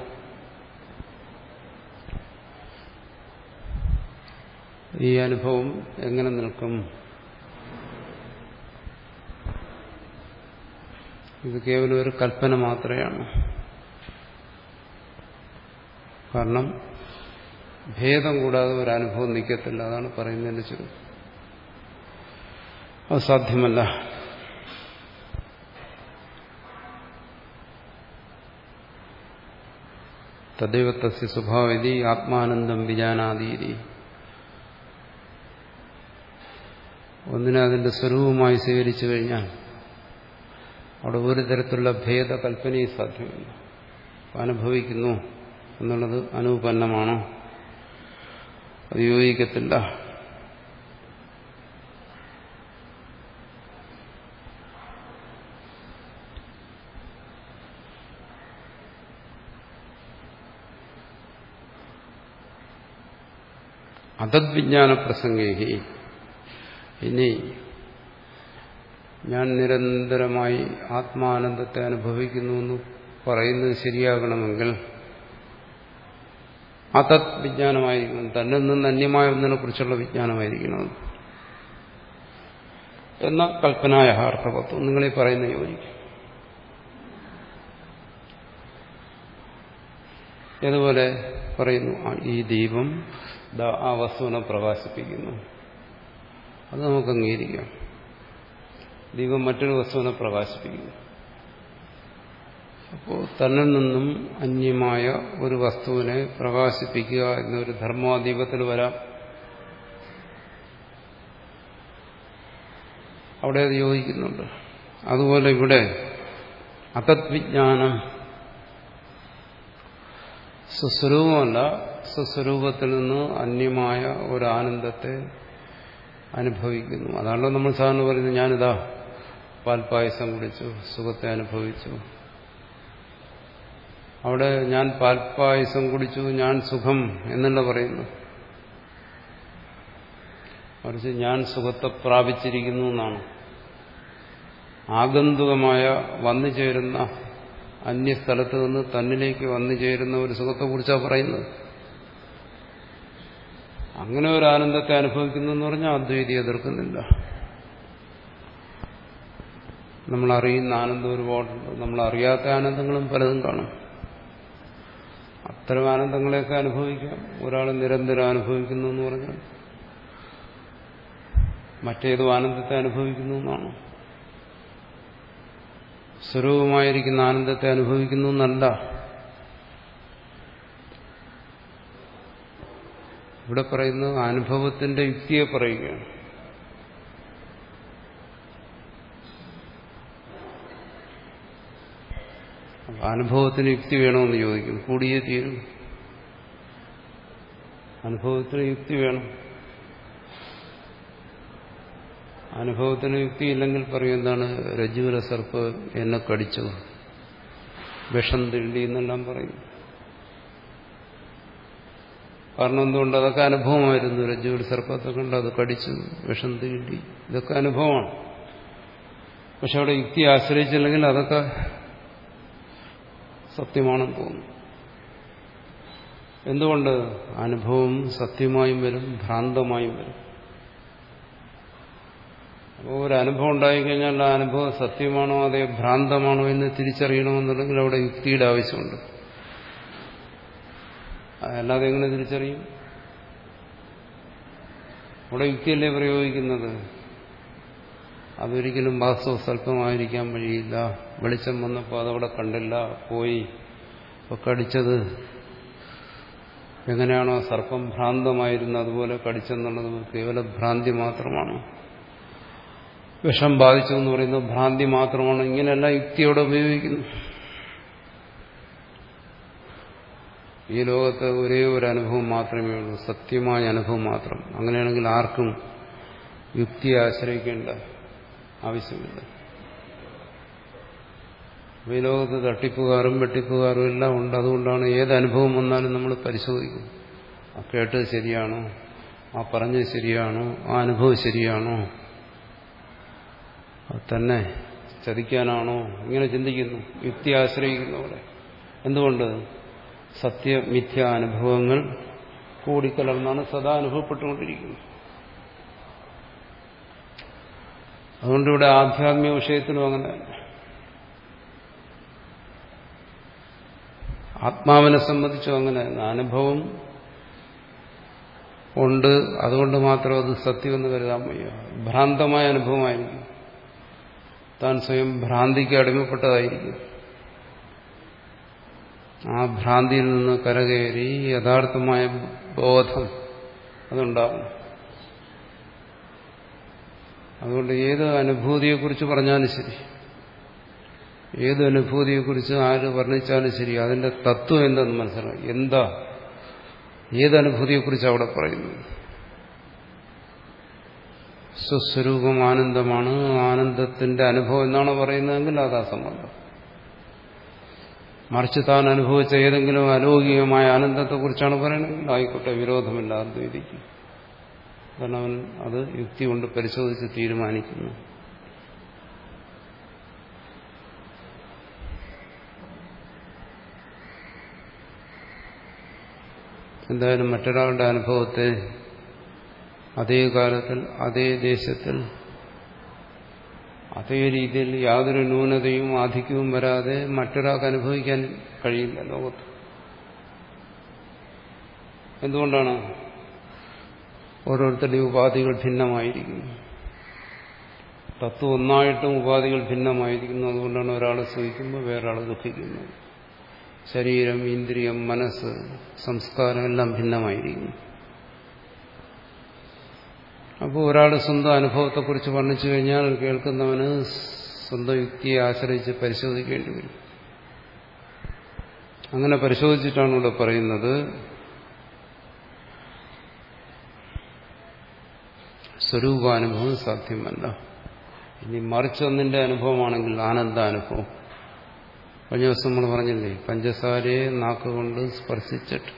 ഈ അനുഭവം എങ്ങനെ നിൽക്കും? ഇത് കേവലം ഒരു കൽപ്പന മാത്രമാണ്. കാരണം ഭേദം കൂടാതെ ഒരു അനുഭവം നിൽക്കത്തില്ല. അതാണ് പറയുന്നതിന്റെ ചുരുക്കം. അത് സാധ്യമല്ല. തദൈവ തസ്യ സ്വഭാവതി ആത്മാനന്ദം വിജാനാതീതി. ഒന്നിനെ അതിന്റെ സ്വരൂപമായി സ്വീകരിച്ചു കഴിഞ്ഞാൽ അവിടെ ഒരു തരത്തിലുള്ള ഭേദകൽപ്പനയും സാധ്യമല്ല. അനുഭവിക്കുന്നു എന്നുള്ളത് അനുപന്നമാണോ, അത് യോജിക്കത്തില്ല. അതദ്വിജ്ഞാന പ്രസംഗേഹി. ഇനി ഞാൻ നിരന്തരമായി ആത്മാനന്ദത്തെ അനുഭവിക്കുന്നു എന്ന് പറയുന്നത് ശരിയാകണമെങ്കിൽ അതത് വിജ്ഞാനമായിരിക്കണം, തന്നിൽ നിന്ന് അന്യമായ ഒന്നിനെ കുറിച്ചുള്ള വിജ്ഞാനമായിരിക്കണം എന്ന കൽപ്പനായ അർത്ഥവത്വം നിങ്ങളീ പറയുന്ന യോജിക്കും. ഏതുപോലെ പറയുന്നു, ഈ ദീപം ആ വസ്തുവിനെ പ്രകാശിപ്പിക്കുന്നു, അത് നമുക്ക് അംഗീകരിക്കാം. ദീപം മറ്റൊരു വസ്തുവിനെ പ്രകാശിപ്പിക്കുന്നു. അപ്പോൾ തന്നിൽ നിന്നും അന്യമായ ഒരു വസ്തുവിനെ പ്രകാശിപ്പിക്കുക എന്നൊരു ധർമാദീപത്തിൽ വരാം. അവിടെ അത് യോജിക്കുന്നുണ്ട്. അതുപോലെ ഇവിടെ അതദ്വിജ്ഞാനം സ്വസ്വരൂപമല്ല, സ്വസ്വരൂപത്തിൽ നിന്ന് അന്യമായ ഒരു ആനന്ദത്തെ അനുഭവിക്കുന്നു. അതാണല്ലോ നമ്മൾ സാധാരണ പറയുന്നത്, ഞാനിതാ പാൽപ്പായസം കുടിച്ചു, സുഖത്തെ അനുഭവിച്ചു. അവിടെ ഞാൻ പാൽപ്പായസം കുടിച്ചു, ഞാൻ സുഖം എന്നല്ല പറയുന്നു, മറിച്ച് ഞാൻ സുഖത്തെ പ്രാപിച്ചിരിക്കുന്നു എന്നാണ്. ആഗന്തുകമായ വന്നു ചേരുന്ന അന്യസ്ഥലത്ത് നിന്ന് തന്നിലേക്ക് വന്നു ചേരുന്ന ഒരു സുഖത്തെക്കുറിച്ചാണ് പറയുന്നത്. അങ്ങനെ ഒരു ആനന്ദത്തെ അനുഭവിക്കുന്നു എന്ന് പറഞ്ഞാൽ അദ്വൈതി എതിർക്കുന്നില്ല. നമ്മളറിയുന്ന ആനന്ദം ഒരുപാടുണ്ട്, നമ്മളറിയാത്ത ആനന്ദങ്ങളും പലതും കാണും. അത്തരം ആനന്ദങ്ങളെയൊക്കെ അനുഭവിക്കാം. ഒരാൾ നിരന്തരം അനുഭവിക്കുന്നു എന്ന് പറഞ്ഞാൽ മറ്റേതോ ആനന്ദത്തെ അനുഭവിക്കുന്നു എന്നാണ്. സ്വരൂപമായിരിക്കുന്ന ആനന്ദത്തെ അനുഭവിക്കുന്നു എന്നല്ല. ഇവിടെ പറയുന്നത് അനുഭവത്തിന്റെ യുക്തിയെ പറയുകയാണ്. അനുഭവത്തിന് യുക്തി വേണമെന്ന് ചോദിക്കും, കൂടിയേ തീരും. അനുഭവത്തിന് യുക്തി വേണം. അനുഭവത്തിന് യുക്തിയില്ലെങ്കിൽ പറയും എന്താണ്, രജ്ജുവിലെ സർപ്പ് എന്നെ കടിച്ചു, വിഷം തിണ്ടി എന്നെല്ലാം പറയും. കാരണം എന്തുകൊണ്ട്, അതൊക്കെ അനുഭവമായിരുന്നു. രജ്ജുവിൽ സർപ്പത്തെ കണ്ട് അത് കടിച്ചു, വിഷം തീണ്ടി, ഇതൊക്കെ അനുഭവമാണ്. പക്ഷെ അവിടെ യുക്തി ആശ്രയിച്ചില്ലെങ്കിൽ അതൊക്കെ സത്യമാണെന്ന് തോന്നും. എന്തുകൊണ്ട്? അനുഭവം സത്യമായും വരും, ഭ്രാന്തമായും വരും. അപ്പോൾ ഒരു അനുഭവം ഉണ്ടായിക്കഴിഞ്ഞാൽ ആ അനുഭവം സത്യമാണോ അതേ ഭ്രാന്തമാണോ എന്ന് തിരിച്ചറിയണമെന്നുണ്ടെങ്കിൽ അവിടെ യുക്തിയുടെ ആവശ്യമുണ്ട്. അല്ലാതെ എങ്ങനെ തിരിച്ചറിയും? അവിടെ യുക്തിയല്ലേ പ്രയോഗിക്കുന്നത്. അതൊരിക്കലും വാസ്തവ സ്വല്പമായിരിക്കാൻ വഴിയില്ല. വെളിച്ചം വന്നപ്പോൾ അതവിടെ കണ്ടില്ല, പോയി. അപ്പോൾ കടിച്ചത് എങ്ങനെയാണോ സർപ്പം ഭ്രാന്തമായിരുന്നു അതുപോലെ കടിച്ചെന്നുള്ളത് കേവല ഭ്രാന്തി മാത്രമാണ്. വിഷം ബാധിച്ചു എന്ന് പറയുന്നത് ഭ്രാന്തി മാത്രമാണ്. ഇങ്ങനെയല്ല യുക്തിയോടെ ഉപയോഗിക്കുന്നു. ഈ ലോകത്ത് ഒരേ ഒരു അനുഭവം മാത്രമേ ഉള്ളൂ, സത്യമായ അനുഭവം മാത്രം. അങ്ങനെയാണെങ്കിൽ ആർക്കും യുക്തിയെ ആശ്രയിക്കേണ്ട ആവശ്യമില്ല. ഈ ലോകത്ത് തട്ടിപ്പുകാരും വെട്ടിപ്പുകാരും എല്ലാം ഉണ്ട്. അതുകൊണ്ടാണ് ഏത് അനുഭവം വന്നാലും നമ്മൾ പരിശോധിക്കും. ആ കേട്ടത് ശരിയാണോ, ആ പറഞ്ഞത് ശരിയാണോ, ആ അനുഭവം ശരിയാണോ, അത് തന്നെ ചതിക്കാനാണോ, ഇങ്ങനെ ചിന്തിക്കുന്നു. യുക്തി ആശ്രയിക്കുന്നവിടെ. എന്തുകൊണ്ട്? സത്യമിഥ്യ അനുഭവങ്ങൾ കൂടിക്കലർന്നാണ് സദാ അനുഭവപ്പെട്ടുകൊണ്ടിരിക്കുന്നത്. അതുകൊണ്ട് ഇവിടെ ആധ്യാത്മിക വിഷയത്തിലും അങ്ങനെ ആത്മാവിനെ സംബന്ധിച്ചും അങ്ങനെ അനുഭവം ഉണ്ട്. അതുകൊണ്ട് മാത്രം അത് സത്യമെന്ന് കരുതാൻ വയ്യ. ഭ്രാന്തമായ അനുഭവമായിരിക്കും. താൻ സ്വയം ഭ്രാന്തിക്ക് അടിമപ്പെട്ടതായിരിക്കും. ആ ഭ്രാന്തിയിൽ നിന്ന് കരകയറി യഥാർത്ഥമായ ബോധം അതുണ്ടാകും. അതുകൊണ്ട് ഏത് അനുഭൂതിയെക്കുറിച്ച് പറഞ്ഞാലും ശരി, ഏത് അനുഭൂതിയെക്കുറിച്ച് ആര് വർണ്ണിച്ചാലും ശരി, അതിന്റെ തത്വം എന്തെന്ന് മനസ്സിലാക്കും. എന്താ, ഏതനുഭൂതിയെക്കുറിച്ച് അവിടെ പറയുന്നത്? സ്വസ്വരൂപം ആനന്ദമാണ്, ആനന്ദത്തിന്റെ അനുഭവം എന്നാണ് പറയുന്നതെങ്കിൽ അതാ സംബന്ധം. മറിച്ച് താൻ അനുഭവിച്ച ഏതെങ്കിലും അലൗകികമായ ആനന്ദത്തെക്കുറിച്ചാണ് പറയുന്നത്, ആയിക്കോട്ടെ, വിരോധമില്ല, അദ്വൈതിക്കും. കാരണം അവൻ അത് യുക്തി കൊണ്ട് പരിശോധിച്ച് തീരുമാനിക്കുന്നു. എന്തായാലും മറ്റൊരാളുടെ അനുഭവത്തെ അതേ കാലത്തിൽ അതേ ദേശത്തിൽ അതേ രീതിയിൽ യാതൊരു ന്യൂനതയും ആധിക്യവും വരാതെ മറ്റൊരാൾക്ക് അനുഭവിക്കാൻ കഴിയില്ല ലോകത്ത്. എന്തുകൊണ്ടാണ്? ഓരോരുത്തരുടെയും ഉപാധികൾ ഭിന്നമായിരിക്കുന്നു. തത്വം ഒന്നായിട്ടും ഉപാധികൾ ഭിന്നമായിരിക്കുന്നു. അതുകൊണ്ടാണ് ഒരാൾ സുഖിക്കുമ്പോൾ വേറൊരാൾ ദുഃഖിക്കുന്നത്. ശരീരം, ഇന്ദ്രിയം, മനസ്സ്, സംസ്കാരം എല്ലാം ഭിന്നമായിരിക്കുന്നു. അപ്പോൾ ഒരാൾ സ്വന്തം അനുഭവത്തെക്കുറിച്ച് വർണ്ണിച്ചു കഴിഞ്ഞാൽ കേൾക്കുന്നവന് സ്വന്തം യുക്തിയെ ആശ്രയിച്ച് പരിശോധിക്കേണ്ടി വരും. അങ്ങനെ പരിശോധിച്ചിട്ടാണ് ഇവിടെ പറയുന്നത്, സ്വരൂപാനുഭവം സാധ്യമല്ല. ഇനി മറിച്ചൊന്നിന്റെ അനുഭവമാണെങ്കിൽ ആനന്ദാനുഭവം. കഴിഞ്ഞ ദിവസം നമ്മൾ പറഞ്ഞില്ലേ, പഞ്ചസാരയെ നാക്കുകൊണ്ട് സ്പർശിച്ചിട്ട്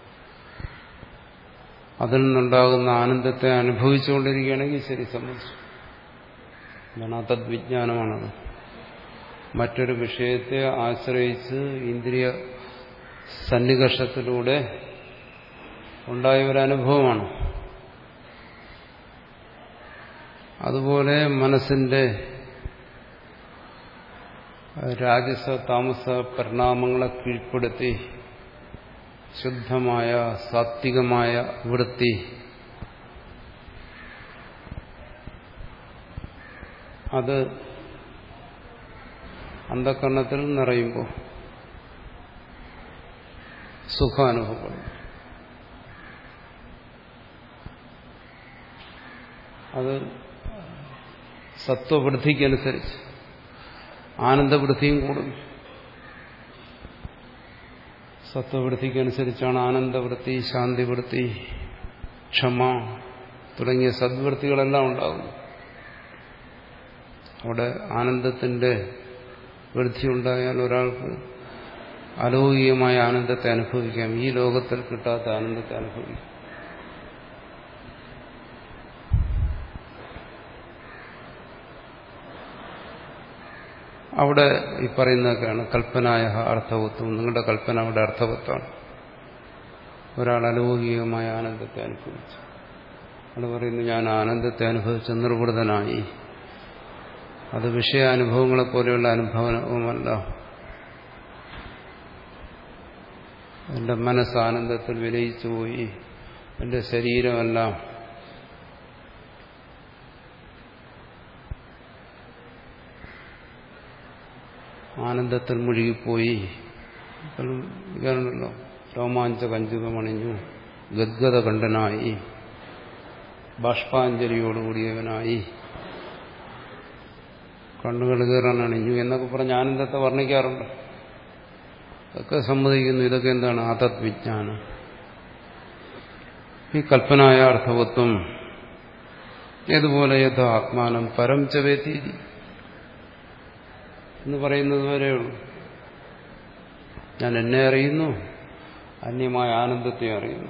അതിൽ നിന്നുണ്ടാകുന്ന ആനന്ദത്തെ അനുഭവിച്ചുകൊണ്ടിരിക്കുകയാണെങ്കിൽ ശരി, സംബന്ധിച്ചു. എന്താണ്? തദ്വിജ്ഞാനമാണത്. മറ്റൊരു വിഷയത്തെ ആശ്രയിച്ച് ഇന്ദ്രിയ സന്നികർഷത്തിലൂടെ ഉണ്ടായ ഒരു അനുഭവമാണ്. അതുപോലെ മനസ്സിന്റെ രാജസ താമസ പരിണാമങ്ങളെ കീഴ്പ്പെടുത്തി ശുദ്ധമായ സാത്വികമായ വൃത്തി അത് അന്ധകരണത്തിൽ നിറയുമ്പോൾ സുഖാനുഭവപ്പെടും. അത് സത്വവൃദ്ധിക്കനുസരിച്ച് ആനന്ദവൃദ്ധിയും കൂടും. സത്വവൃദ്ധിക്കനുസരിച്ചാണ് ആനന്ദവൃത്തി, ശാന്തിവൃത്തി, ക്ഷമ തുടങ്ങിയ സദ്വൃത്തികളെല്ലാം ഉണ്ടാകുന്നു. അവിടെ ആനന്ദത്തിന്റെ വൃദ്ധി ഉണ്ടായാൽ ഒരാൾക്ക് അലൗകികമായ ആനന്ദത്തെ അനുഭവിക്കാം. ഈ ലോകത്തിൽ കിട്ടാത്ത ആനന്ദത്തെ അനുഭവിക്കാം. അവിടെ ഈ പറയുന്നതൊക്കെയാണ് കൽപ്പനായ അർത്ഥവത്വം. നിങ്ങളുടെ കൽപ്പന അവിടെ അർത്ഥവത്വമാണ്. ഒരാൾ അലൗകികമായ ആനന്ദത്തെ അനുഭവിച്ചു, അവിടെ പറയുന്നു ഞാൻ ആനന്ദത്തെ അനുഭവിച്ച് നിർവൃതനായി. അത് വിഷയാനുഭവങ്ങളെ പോലെയുള്ള അനുഭവമല്ല. എൻ്റെ മനസ്സ് ആനന്ദത്തിൽ വിലയിച്ചു പോയി, എൻ്റെ ശരീരമെല്ലാം ആനന്ദത്തിൽ മുഴുകിപ്പോയി. ഇതാണല്ലോ, രോമാഞ്ച കഞ്ചുകമണിഞ്ഞു, ഗദ്ഗത കണ്ഠനായി, ബാഷ്പാഞ്ജലിയോടുകൂടിയവനായി, കണ്ണുകൾ കീറാനണിഞ്ഞു എന്നൊക്കെ പറഞ്ഞ് ആനന്ദത്തെ വർണ്ണിക്കാറുണ്ട്. അതൊക്കെ സമ്മതിക്കുന്നു. ഇതൊക്കെ എന്താണ്? അതത് വിജ്ഞാനം. ഈ കൽപ്പനായ അർത്ഥവത്വം ഏതുപോലെ യഥാ ആത്മാനം പരം ചവേത്തി എന്ന് പറയുന്നത് വരെയുള്ളൂ. ഞാൻ എന്നെ അറിയുന്നു, അന്യമായ ആനന്ദത്തെ അറിയുന്നു.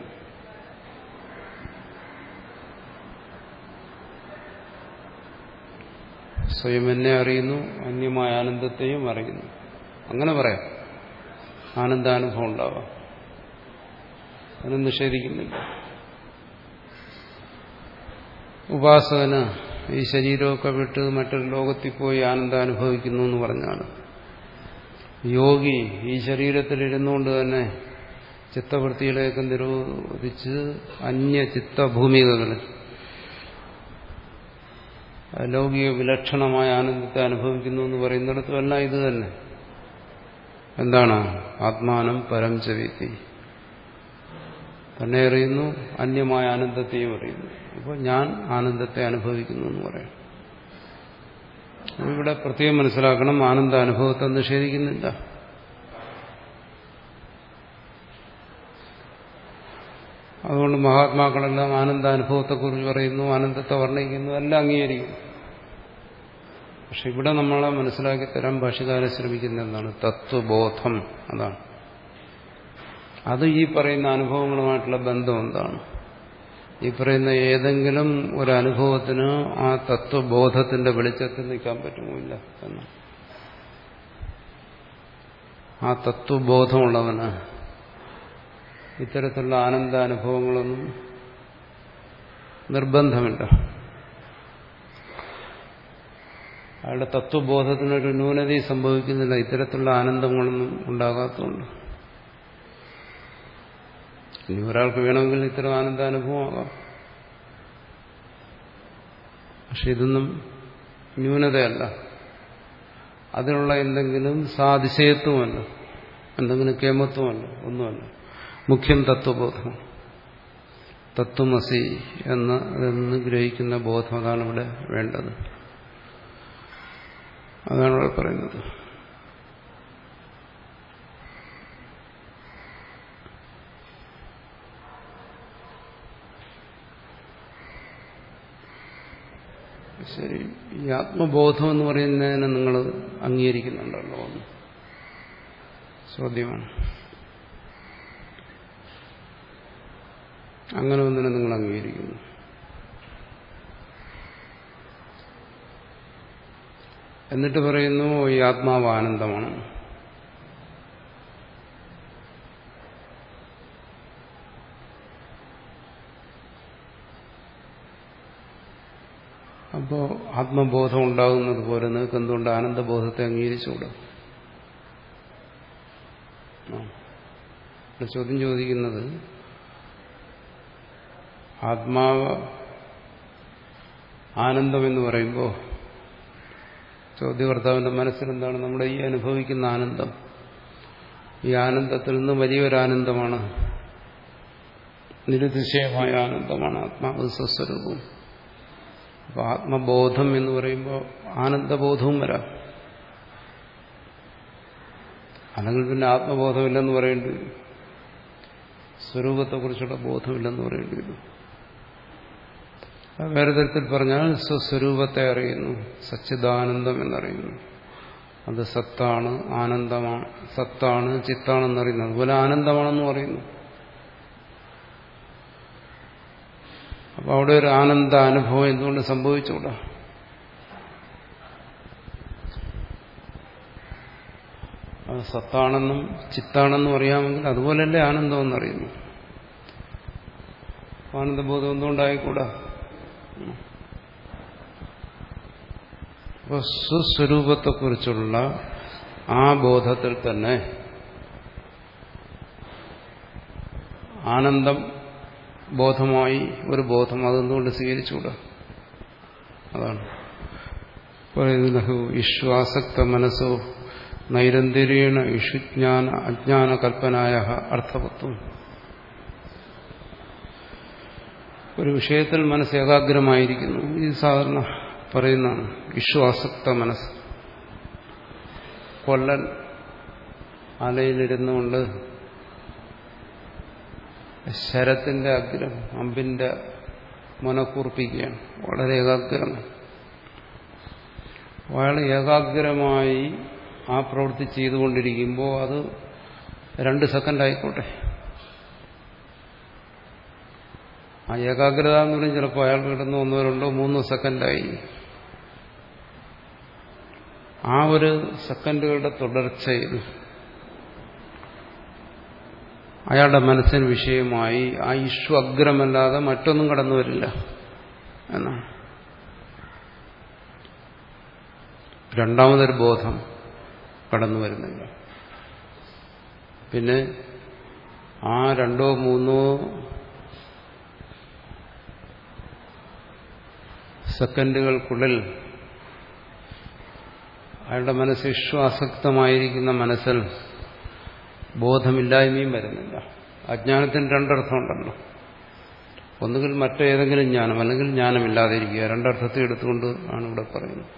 സ്വയം എന്നെ അറിയുന്നു, അന്യമായ ആനന്ദത്തെയും അറിയുന്നു. അങ്ങനെ പറയാം. ആനന്ദാനുഭവം ഉണ്ടാവാം, അതിനെ നിഷേധിക്കുന്നില്ല. ഉപാസകന് ഈ ശരീരമൊക്കെ വിട്ട് മറ്റൊരു ലോകത്തിൽ പോയി ആനന്ദം അനുഭവിക്കുന്നു എന്ന് പറഞ്ഞാണ്. യോഗി ഈ ശരീരത്തിലിരുന്നുകൊണ്ട് തന്നെ ചിത്തവൃത്തികളെയൊക്കെ നിരോധിച്ച് അന്യ ചിത്തഭൂമികകളിൽ ലൗകിക വിലക്ഷണമായ ആനന്ദത്തെ അനുഭവിക്കുന്നു എന്ന് പറയുന്നിടത്തുമെല്ലാം ഇത് തന്നെ. എന്താണ്? ആത്മാനം പരം ചവിത്തി, തന്നെ അറിയുന്നു, അന്യമായ ആനന്ദത്തെയും അറിയുന്നു. അപ്പോൾ ഞാൻ ആനന്ദത്തെ അനുഭവിക്കുന്നു എന്ന് പറയാം. ഇവിടെ പ്രത്യേകം മനസ്സിലാക്കണം, ആനന്ദ അനുഭവത്തെ നിഷേധിക്കുന്നില്ല. അതുകൊണ്ട് മഹാത്മാക്കളെല്ലാം ആനന്ദാനുഭവത്തെക്കുറിച്ച് പറയുന്നു, ആനന്ദത്തെ വർണ്ണിക്കുന്നു, എല്ലാം അംഗീകരിക്കുന്നു. പക്ഷെ ഇവിടെ നമ്മളെ മനസ്സിലാക്കി തരാൻ ഭാഷ്യകാരൻ ശ്രമിക്കുന്ന എന്താണ്? തത്വബോധം. അതാണ്. അത് ഈ പറയുന്ന അനുഭവങ്ങളുമായിട്ടുള്ള ബന്ധം എന്താണ്? ഈ പറയുന്ന ഏതെങ്കിലും ഒരു അനുഭവത്തിന് ആ തത്വബോധത്തിന്റെ വെളിച്ചത്തിൽ നിൽക്കാൻ പറ്റുമില്ല എന്നാണ്. ആ തത്വബോധമുള്ളവന് ഇത്തരത്തിലുള്ള ആനന്ദാനുഭവങ്ങളൊന്നും നിർബന്ധമില്ല. അയാളുടെ തത്വബോധത്തിനൊരു ന്യൂനതയും സംഭവിക്കുന്നില്ല, ഇത്തരത്തിലുള്ള ആനന്ദങ്ങളൊന്നും ഉണ്ടാകാത്തതുകൊണ്ട്. ഇനി ഒരാൾക്ക് വേണമെങ്കിൽ ഇത്തരം ആനന്ദാനുഭവമാകാം. പക്ഷെ ഇതൊന്നും ന്യൂനതയല്ല, അതിനുള്ള എന്തെങ്കിലും സാതിശയത്വമല്ല, എന്തെങ്കിലും കേമത്വമല്ല, ഒന്നുമല്ല. മുഖ്യം തത്വബോധം. തത്വമസി എന്ന് എന്ന് ഗ്രഹിക്കുന്ന ബോധം, അതാണ് ഇവിടെ വേണ്ടത്. അതാണ് ഇവിടെ പറയുന്നത്. ശരി, ഈ ആത്മബോധം എന്ന് പറയുന്നതിനെ നിങ്ങൾ അംഗീകരിക്കുന്നുണ്ടല്ലോ എന്ന് ചോദ്യമാണ്. അങ്ങനെ ഒന്നിനെ നിങ്ങൾ അംഗീകരിക്കുന്നു. എന്നിട്ട് പറയുന്നു ഈ ആത്മാവ് ആനന്ദമാണ്. അപ്പോൾ ആത്മബോധം ഉണ്ടാകുന്നത് പോലെ നിങ്ങൾക്ക് എന്തുകൊണ്ട് ആനന്ദബോധത്തെ അംഗീകരിച്ചുകൂടാ? ഇവിടെ ചോദ്യം ചോദിക്കുന്നത്, ആത്മാവ് ആനന്ദമെന്ന് പറയുമ്പോൾ ചോദ്യകർത്താവിന്റെ മനസ്സിലെന്താണ്? നമ്മുടെ ഈ അനുഭവിക്കുന്ന ആനന്ദം, ഈ ആനന്ദത്തിൽ നിന്ന് വലിയൊരാനന്ദമാണ്, നിരുതിശയമായ ആനന്ദമാണ് ആത്മാവ് സ്വസ്വരൂപം. അപ്പോൾ ആത്മബോധം എന്ന് പറയുമ്പോൾ ആനന്ദബോധവും വരാം. അല്ലെങ്കിൽ പിന്നെ ആത്മബോധമില്ലെന്ന് പറയേണ്ടി വരും, സ്വരൂപത്തെക്കുറിച്ചുള്ള ബോധമില്ലെന്ന് പറയേണ്ടി വരും. വേറെ തരത്തിൽ പറഞ്ഞാൽ സ്വസ്വരൂപത്തെ അറിയുന്നു, സച്ചിദാനന്ദം എന്നറിയുന്നു. അത് സത്താണ്, ആനന്ദമാണ്, സത്താണ്, ചിത്താണെന്നറിയുന്നു. അതുപോലെ ആനന്ദമാണെന്ന് പറയുന്നു. അപ്പൊ അവിടെ ഒരു ആനന്ദ അനുഭവം എന്തുകൊണ്ട് സംഭവിച്ചുകൂടാ? അത് സത്താണെന്നും ചിത്താണെന്നും അറിയാമെങ്കിൽ അതുപോലെയല്ലേ ആനന്ദം എന്നറിയുന്നു. ആനന്ദബോധം എന്തുകൊണ്ടായിക്കൂടാ? അപ്പോൾ സ്വസ്വരൂപത്തെക്കുറിച്ചുള്ള ആ ബോധത്തിൽ തന്നെ ആനന്ദം ബോധമായി ഒരു ബോധം അതെന്തുകൊണ്ട് സ്വീകരിച്ചുകൂടാ? അതാണ് പറയുന്നത്. വിശ്വാസക്ത മനസ്സോ നൈരന്തര്യേണ ഇഷുജ്ഞാന അജ്ഞാന കൽപ്പനായ അർത്ഥവത്വം. ഒരു വിഷയത്തിൽ മനസ്സ് ഏകാഗ്രമായിരിക്കുന്നു. ഇത് സാധാരണ പറയുന്നതാണ്. വിശ്വാസക്ത മനസ്സ്. കൊല്ലൻ അലയിലിരുന്നുകൊണ്ട് ശരത്തിന്റെ അഗ്രം അമ്പിന്റെ മുനക്കൂർപ്പിക്കുകയാണ്. വളരെ ഏകാഗ്രമാണ്. അയാൾ ഏകാഗ്രമായി ആ പ്രവൃത്തി ചെയ്തുകൊണ്ടിരിക്കുമ്പോൾ അത് രണ്ട് സെക്കൻഡ് ആയിക്കോട്ടെ, ആ ഏകാഗ്രത എന്ന് പറഞ്ഞാൽ ചിലപ്പോൾ അയാൾ കിടന്ന് ഒന്നോ രണ്ടോ മൂന്നോ സെക്കൻഡായി. ആ ഒരു സെക്കൻഡുകളുടെ തുടർച്ചയിൽ അയാളുടെ മനസ്സിന് വിഷയമായി ആ ഇഷ്യു അഗ്രമല്ലാതെ മറ്റൊന്നും കടന്നു വരില്ല എന്നാണ്. രണ്ടാമതൊരു ബോധം കടന്നു വരുന്നില്ല. പിന്നെ ആ രണ്ടോ മൂന്നോ സെക്കൻഡുകൾക്കുള്ളിൽ അയാളുടെ മനസ്സ് വിശ്വാസക്തമായിരിക്കുന്ന മനസ്സിൽ ബോധമില്ലായ്മയും വരുന്നില്ല. അജ്ഞാനത്തിന് രണ്ടർത്ഥമുണ്ടല്ലോ. ഒന്നുകിൽ മറ്റേതെങ്കിലും ജ്ഞാനം, അല്ലെങ്കിൽ ജ്ഞാനമില്ലാതിരിക്കുക. രണ്ടർത്ഥത്തെ എടുത്തുകൊണ്ട് ആണ് ഇവിടെ പറയുന്നത്.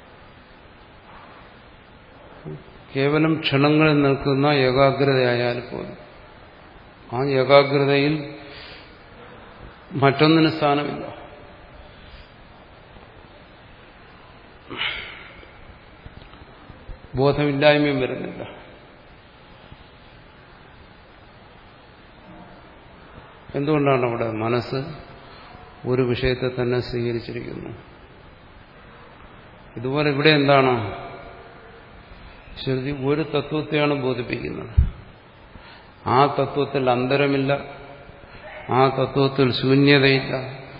കേവലം ക്ഷണങ്ങളിൽ നിൽക്കുന്ന ഏകാഗ്രതയായാൽ പോലും ആ ഏകാഗ്രതയിൽ മറ്റൊന്നിന് സ്ഥാനമില്ല. ബോധമില്ലായ്മയും വരുന്നില്ല. എന്തുകൊണ്ടാണ് അവിടെ മനസ്സ് ഒരു വിഷയത്തെ തന്നെ സ്വീകരിച്ചിരിക്കുന്നത്? ഇതുപോലെ ഇവിടെ എന്താണ്? ശ്രുതി ഒരു തത്വത്തെയാണ് ബോധിപ്പിക്കുന്നത്. ആ തത്വത്തിൽ അന്തരമില്ല, ആ തത്വത്തിൽ ശൂന്യതയില്ല,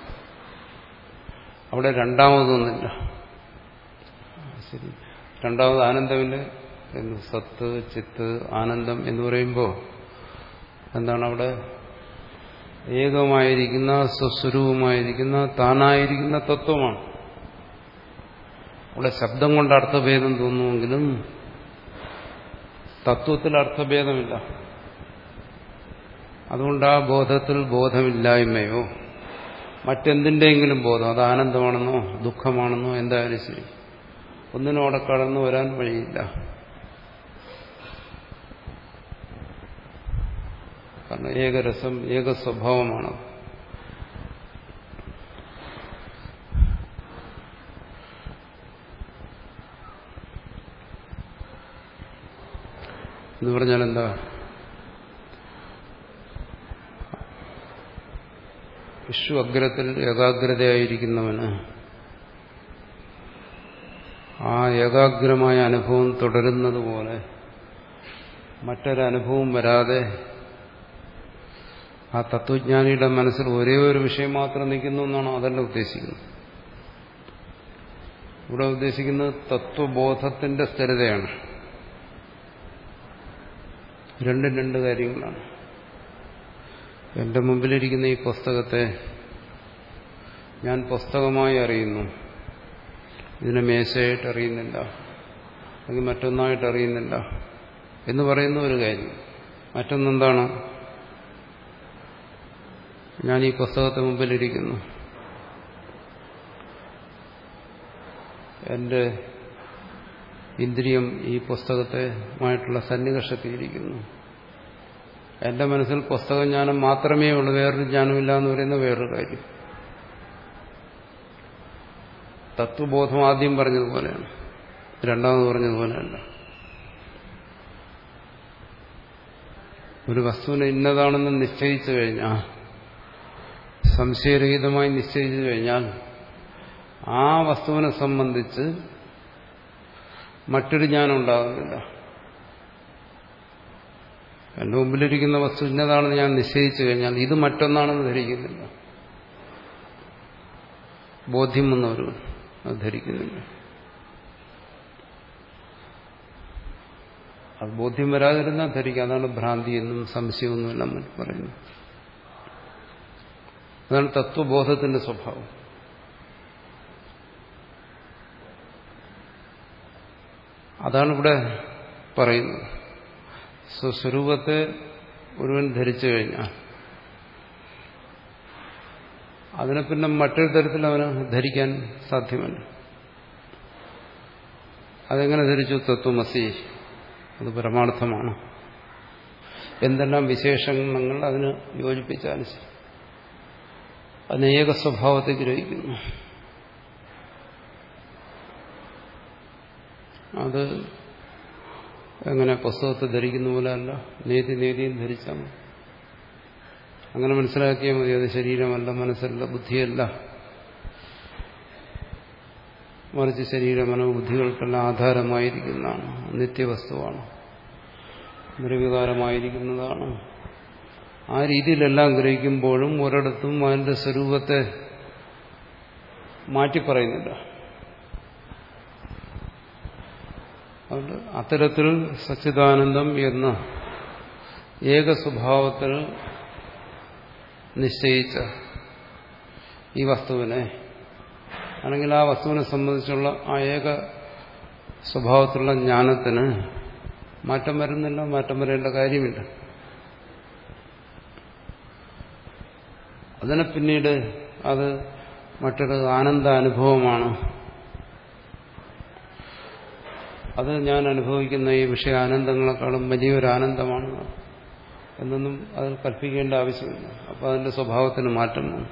അവിടെ രണ്ടാമതൊന്നുമില്ല. ശരി, രണ്ടാമത് ആനന്ദമില്ല എന്ന് സത്ത് ചിത്ത് ആനന്ദം എന്ന് പറയുമ്പോൾ എന്താണ് അവിടെ? ഏകമായിരിക്കുന്ന സ്വസ്വരൂപമായിരിക്കുന്ന താനായിരിക്കുന്ന തത്വമാണ്. അവിടെ ശബ്ദം കൊണ്ട് അർത്ഥഭേദം തോന്നുമെങ്കിലും തത്വത്തിൽ അർത്ഥഭേദമില്ല. അതുകൊണ്ട് ആ ബോധത്തിൽ ബോധമില്ലായ്മയോ മറ്റെന്തിൻ്റെയെങ്കിലും ബോധം, അത് ആനന്ദമാണെന്നോ ദുഃഖമാണെന്നോ എന്തായാലും ശരി, ഒന്നിനും അവിടെ കടന്നു വരാൻ വഴിയില്ല. കാരണം ഏകരസം ഏക സ്വഭാവമാണ്. എന്ന് പറഞ്ഞാൽ എന്താ? വിഷു അഗ്രത്തിൽ ഏകാഗ്രതയായിരിക്കുന്നവന് ആ ഏകാഗ്രമായ അനുഭവം തുടരുന്നത് പോലെ മറ്റൊരനുഭവം വരാതെ ആ തത്വജ്ഞാനിയുടെ മനസ്സിൽ ഒരേ ഒരു വിഷയം മാത്രം നിൽക്കുന്നു എന്നാണോ? അതല്ല ഉദ്ദേശിക്കുന്നത്. ഇവിടെ ഉദ്ദേശിക്കുന്നത് തത്വബോധത്തിന്റെ സ്ഥിരതയാണ്. രണ്ടും രണ്ട് കാര്യങ്ങളാണ്. എന്റെ മുമ്പിലിരിക്കുന്ന ഈ പുസ്തകത്തെ ഞാൻ പുസ്തകമായി അറിയുന്നു, ഇതിനെ മേശയായിട്ട് അറിയുന്നില്ല, അല്ലെങ്കിൽ മറ്റൊന്നായിട്ട് അറിയുന്നില്ല എന്ന് പറയുന്ന ഒരു കാര്യം. മറ്റൊന്നെന്താണ്? ഞാൻ ഈ പുസ്തകത്തെ മുമ്പിലിരിക്കുന്നു, എന്റെ ഇന്ദ്രിയം ഈ പുസ്തകത്തെമായിട്ടുള്ള സന്നികർഷത്തിയിരിക്കുന്നു. എന്റെ മനസ്സിൽ പുസ്തകജ്ഞാനം മാത്രമേ ഉള്ളൂ, വേറൊരു ജ്ഞാനമില്ല എന്ന് പറയുന്ന വേറൊരു കാര്യം. തത്വബോധം ആദ്യം പറഞ്ഞതുപോലെയാണ്, രണ്ടാമത് പറഞ്ഞതുപോലെയല്ല. ഒരു വസ്തുവിനെ ഇന്നതാണെന്ന് നിശ്ചയിച്ചു കഴിഞ്ഞാൽ, സംശയരഹിതമായി നിശ്ചയിച്ചു കഴിഞ്ഞാൽ, ആ വസ്തുവിനെ സംബന്ധിച്ച് മറ്റൊരു ജ്ഞാനം ഉണ്ടാകുന്നില്ല. എന്റെ മുമ്പിലിരിക്കുന്ന വസ്തു ഇന്നതാണെന്ന് ഞാൻ നിശ്ചയിച്ചു കഴിഞ്ഞാൽ ഇത് മറ്റൊന്നാണെന്ന് ധരിക്കുന്നില്ല. ബോധ്യം വന്നവരും അത് ധരിക്കുന്നില്ല. അത് ബോധ്യം വരാതിരുന്നാൽ ധരിക്കുക. അതാണ് ഭ്രാന്തി എന്നും സംശയമൊന്നുമില്ല നമ്മൾ പറയുന്നത്. അതാണ് തത്വബോധത്തിന്റെ സ്വഭാവം. അതാണ് ഇവിടെ പറയുന്നത്. സ്വസ്വരൂപത്തെ ഒരുവൻ ധരിച്ചു കഴിഞ്ഞാൽ അതിനെ പിന്നെ മറ്റൊരു തരത്തിൽ അവന് ധരിക്കാൻ സാധ്യമല്ല. അതെങ്ങനെ ധരിച്ചു? തത്വമസി, അത് പരമാർത്ഥമാണ്. എന്തെല്ലാം വിശേഷണങ്ങൾ അതിന് യോജിപ്പിച്ചാലും ശരി, അതിന് ഏക സ്വഭാവത്തെ ഗ്രഹിക്കുന്നു. അത് എങ്ങനെ പുസ്തകത്തെ ധരിക്കുന്ന പോലെ അല്ല, നേതി നേതിയും ധരിച്ചാൽ മതി. അങ്ങനെ മനസ്സിലാക്കിയാൽ മതി. അത് ശരീരമല്ല, മനസ്സല്ല, ബുദ്ധിയല്ല, മറിച്ച് ശരീര മനോബുദ്ധികൾക്കെല്ലാം ആധാരമായിരിക്കുന്നതാണ്, നിത്യവസ്തുവാണ്, നിർവികാരമായിരിക്കുന്നതാണ്. ആ രീതിയിലെല്ലാം ഗ്രഹിക്കുമ്പോഴും ഒരിടത്തും അതിന്റെ സ്വരൂപത്തെ മാറ്റിപ്പറയുന്നില്ല. അതുകൊണ്ട് അത്തരത്തിൽ സച്ചിദാനന്ദം എന്ന ഏക സ്വഭാവത്തിൽ നിശ്ചയിച്ച ഈ വസ്തുവിനെ, അല്ലെങ്കിൽ ആ വസ്തുവിനെ സംബന്ധിച്ചുള്ള ആ ഏക സ്വഭാവത്തിലുള്ള ജ്ഞാനത്തിന് മാറ്റം വരുന്നില്ല, മാറ്റം വരേണ്ട കാര്യമില്ല. അതിനെ പിന്നീട് അത് മറ്റൊരു ആനന്ദ അനുഭവമാണ്, അത് ഞാൻ അനുഭവിക്കുന്ന ഈ വിഷയ ആനന്ദങ്ങളെക്കാളും വലിയൊരു ആനന്ദമാണ് എന്നൊന്നും അതിൽ കൽപ്പിക്കേണ്ട ആവശ്യമില്ല. അപ്പോൾ അതിന്റെ സ്വഭാവത്തിന് മാറ്റം വന്നു.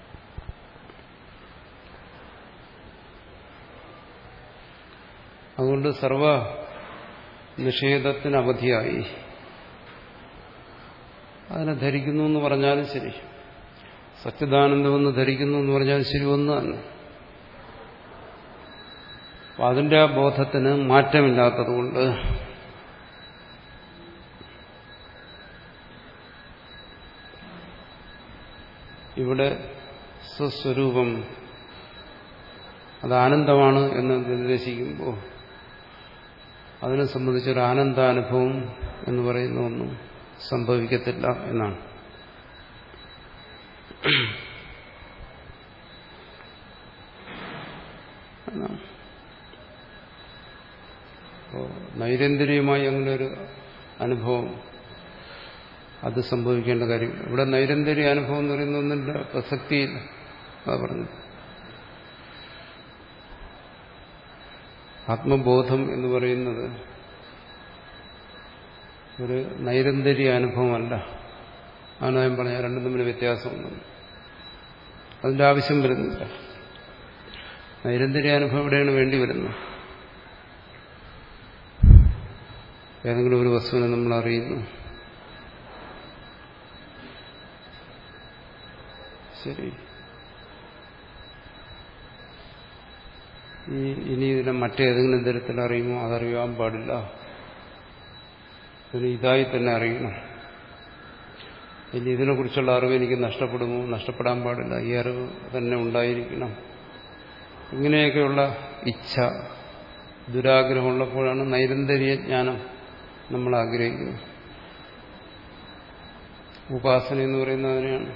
അതുകൊണ്ട് സർവ നിഷേധത്തിന് അവധിയായി. അതിനെ ധരിക്കുന്നു എന്ന് പറഞ്ഞാലും ശരി, സച്ചിദാനന്ദമെന്ന് ധരിക്കുന്നു എന്ന് പറഞ്ഞാലും ശരി, ഒന്ന് തന്നെ. അപ്പം അതിൻ്റെ ആ ബോധത്തിന് മാറ്റമില്ലാത്തതുകൊണ്ട് ഇവിടെ സ്വസ്വരൂപം അത് ആനന്ദമാണ് എന്ന് നിർദ്ദേശിക്കുമ്പോൾ അതിനെ സംബന്ധിച്ചൊരു ആനന്ദാനുഭവം എന്ന് പറയുന്ന ഒന്നും സംഭവിക്കത്തില്ല എന്നാണ്. നൈരന്തര്യമായി അങ്ങനെ ഒരു അനുഭവം അത് സംഭവിക്കേണ്ട കാര്യം ഇവിടെ നൈരന്തര്യ അനുഭവം എന്ന് പറയുന്ന ഒന്നിന്റെ പ്രസക്തിയില്ല. അതാ പറഞ്ഞത്. ആത്മബോധം എന്ന് പറയുന്നത് ഒരു നൈരന്തര്യ അനുഭവമല്ല. ആണ് ഞാൻ പറഞ്ഞ രണ്ടും തമ്മിൽ വ്യത്യാസമുണ്ട്. അതിന്റെ ആവശ്യം വരുന്നില്ല. നൈരന്തര്യ അനുഭവം എവിടെയാണ് വേണ്ടി വരുന്നത്? ഏതെങ്കിലും ഒരു വസ്തുവിനെ നമ്മൾ അറിയുന്നു, ശരി, ഈ ഇനി ഇതിനെ മറ്റേതെങ്കിലും തരത്തിൽ അറിയുമോ? അതറിയാൻ പാടില്ല. ഇതിന് ഇതായി തന്നെ അറിയണം. ഇനി ഇതിനെക്കുറിച്ചുള്ള അറിവ് എനിക്ക് നഷ്ടപ്പെടുമോ? നഷ്ടപ്പെടാൻ പാടില്ല. ഈ അറിവ് തന്നെ ഉണ്ടായിരിക്കണം. ഇങ്ങനെയൊക്കെയുള്ള ഇച്ഛ, ദുരാഗ്രഹമുള്ളപ്പോഴാണ് നൈരന്തര്യ ജ്ഞാനം നമ്മൾ ആഗ്രഹിക്കുന്നത്. ഉപാസന എന്ന് പറയുന്നത് അതിനെയാണ്.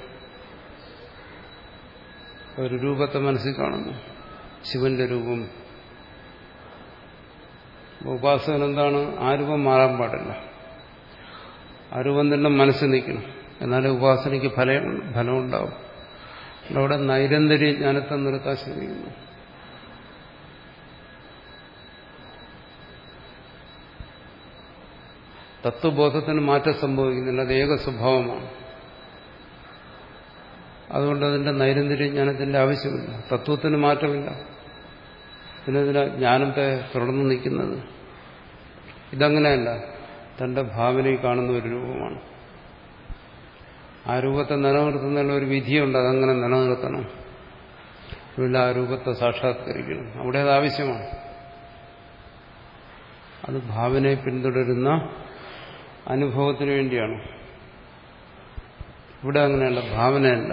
ഒരു രൂപത്തെ മനസ്സിൽ കാണുന്നു, ശിവന്റെ രൂപം. ഉപാസന എന്താണ്? ആ രൂപം മാറാൻ പാടില്ല. ആ രൂപം തന്നെ മനസ്സിൽ നിൽക്കണം. എന്നാലേ ഉപാസനയ്ക്ക് ഫലം ഫലമുണ്ടാവും. അവിടെ നൈരന്തര്യ ജ്ഞാനത്തെ നിർത്താൻ ശ്രമിക്കുന്നു. തത്വബോധത്തിന് മാറ്റം സംഭവിക്കുന്നില്ല. അത് ഏക സ്വഭാവമാണ്. അതുകൊണ്ട് അതിന്റെ നൈരന്തര്യ ജ്ഞാനത്തിന്റെ ആവശ്യമില്ല. തത്വത്തിന് മാറ്റമില്ല. പിന്നെ ജ്ഞാനത്തെ തുടർന്ന് നിൽക്കുന്നത് ഇതങ്ങനെയല്ല. തന്റെ ഭാവനയിൽ കാണുന്ന ഒരു രൂപമാണ്. ആ രൂപത്തെ നിലനിർത്തുന്നതിനുള്ള ഒരു വിധിയുണ്ട്. അതങ്ങനെ നിലനിർത്തണം. ഇവിടെ ആ രൂപത്തെ സാക്ഷാത്കരിക്കണം. അവിടെ അത് ആവശ്യമാണ്. അത് ഭാവനയെ പിന്തുടരുന്ന അനുഭവത്തിന് വേണ്ടിയാണ്. ഇവിടെ അങ്ങനെയല്ല, ഭാവനയല്ല,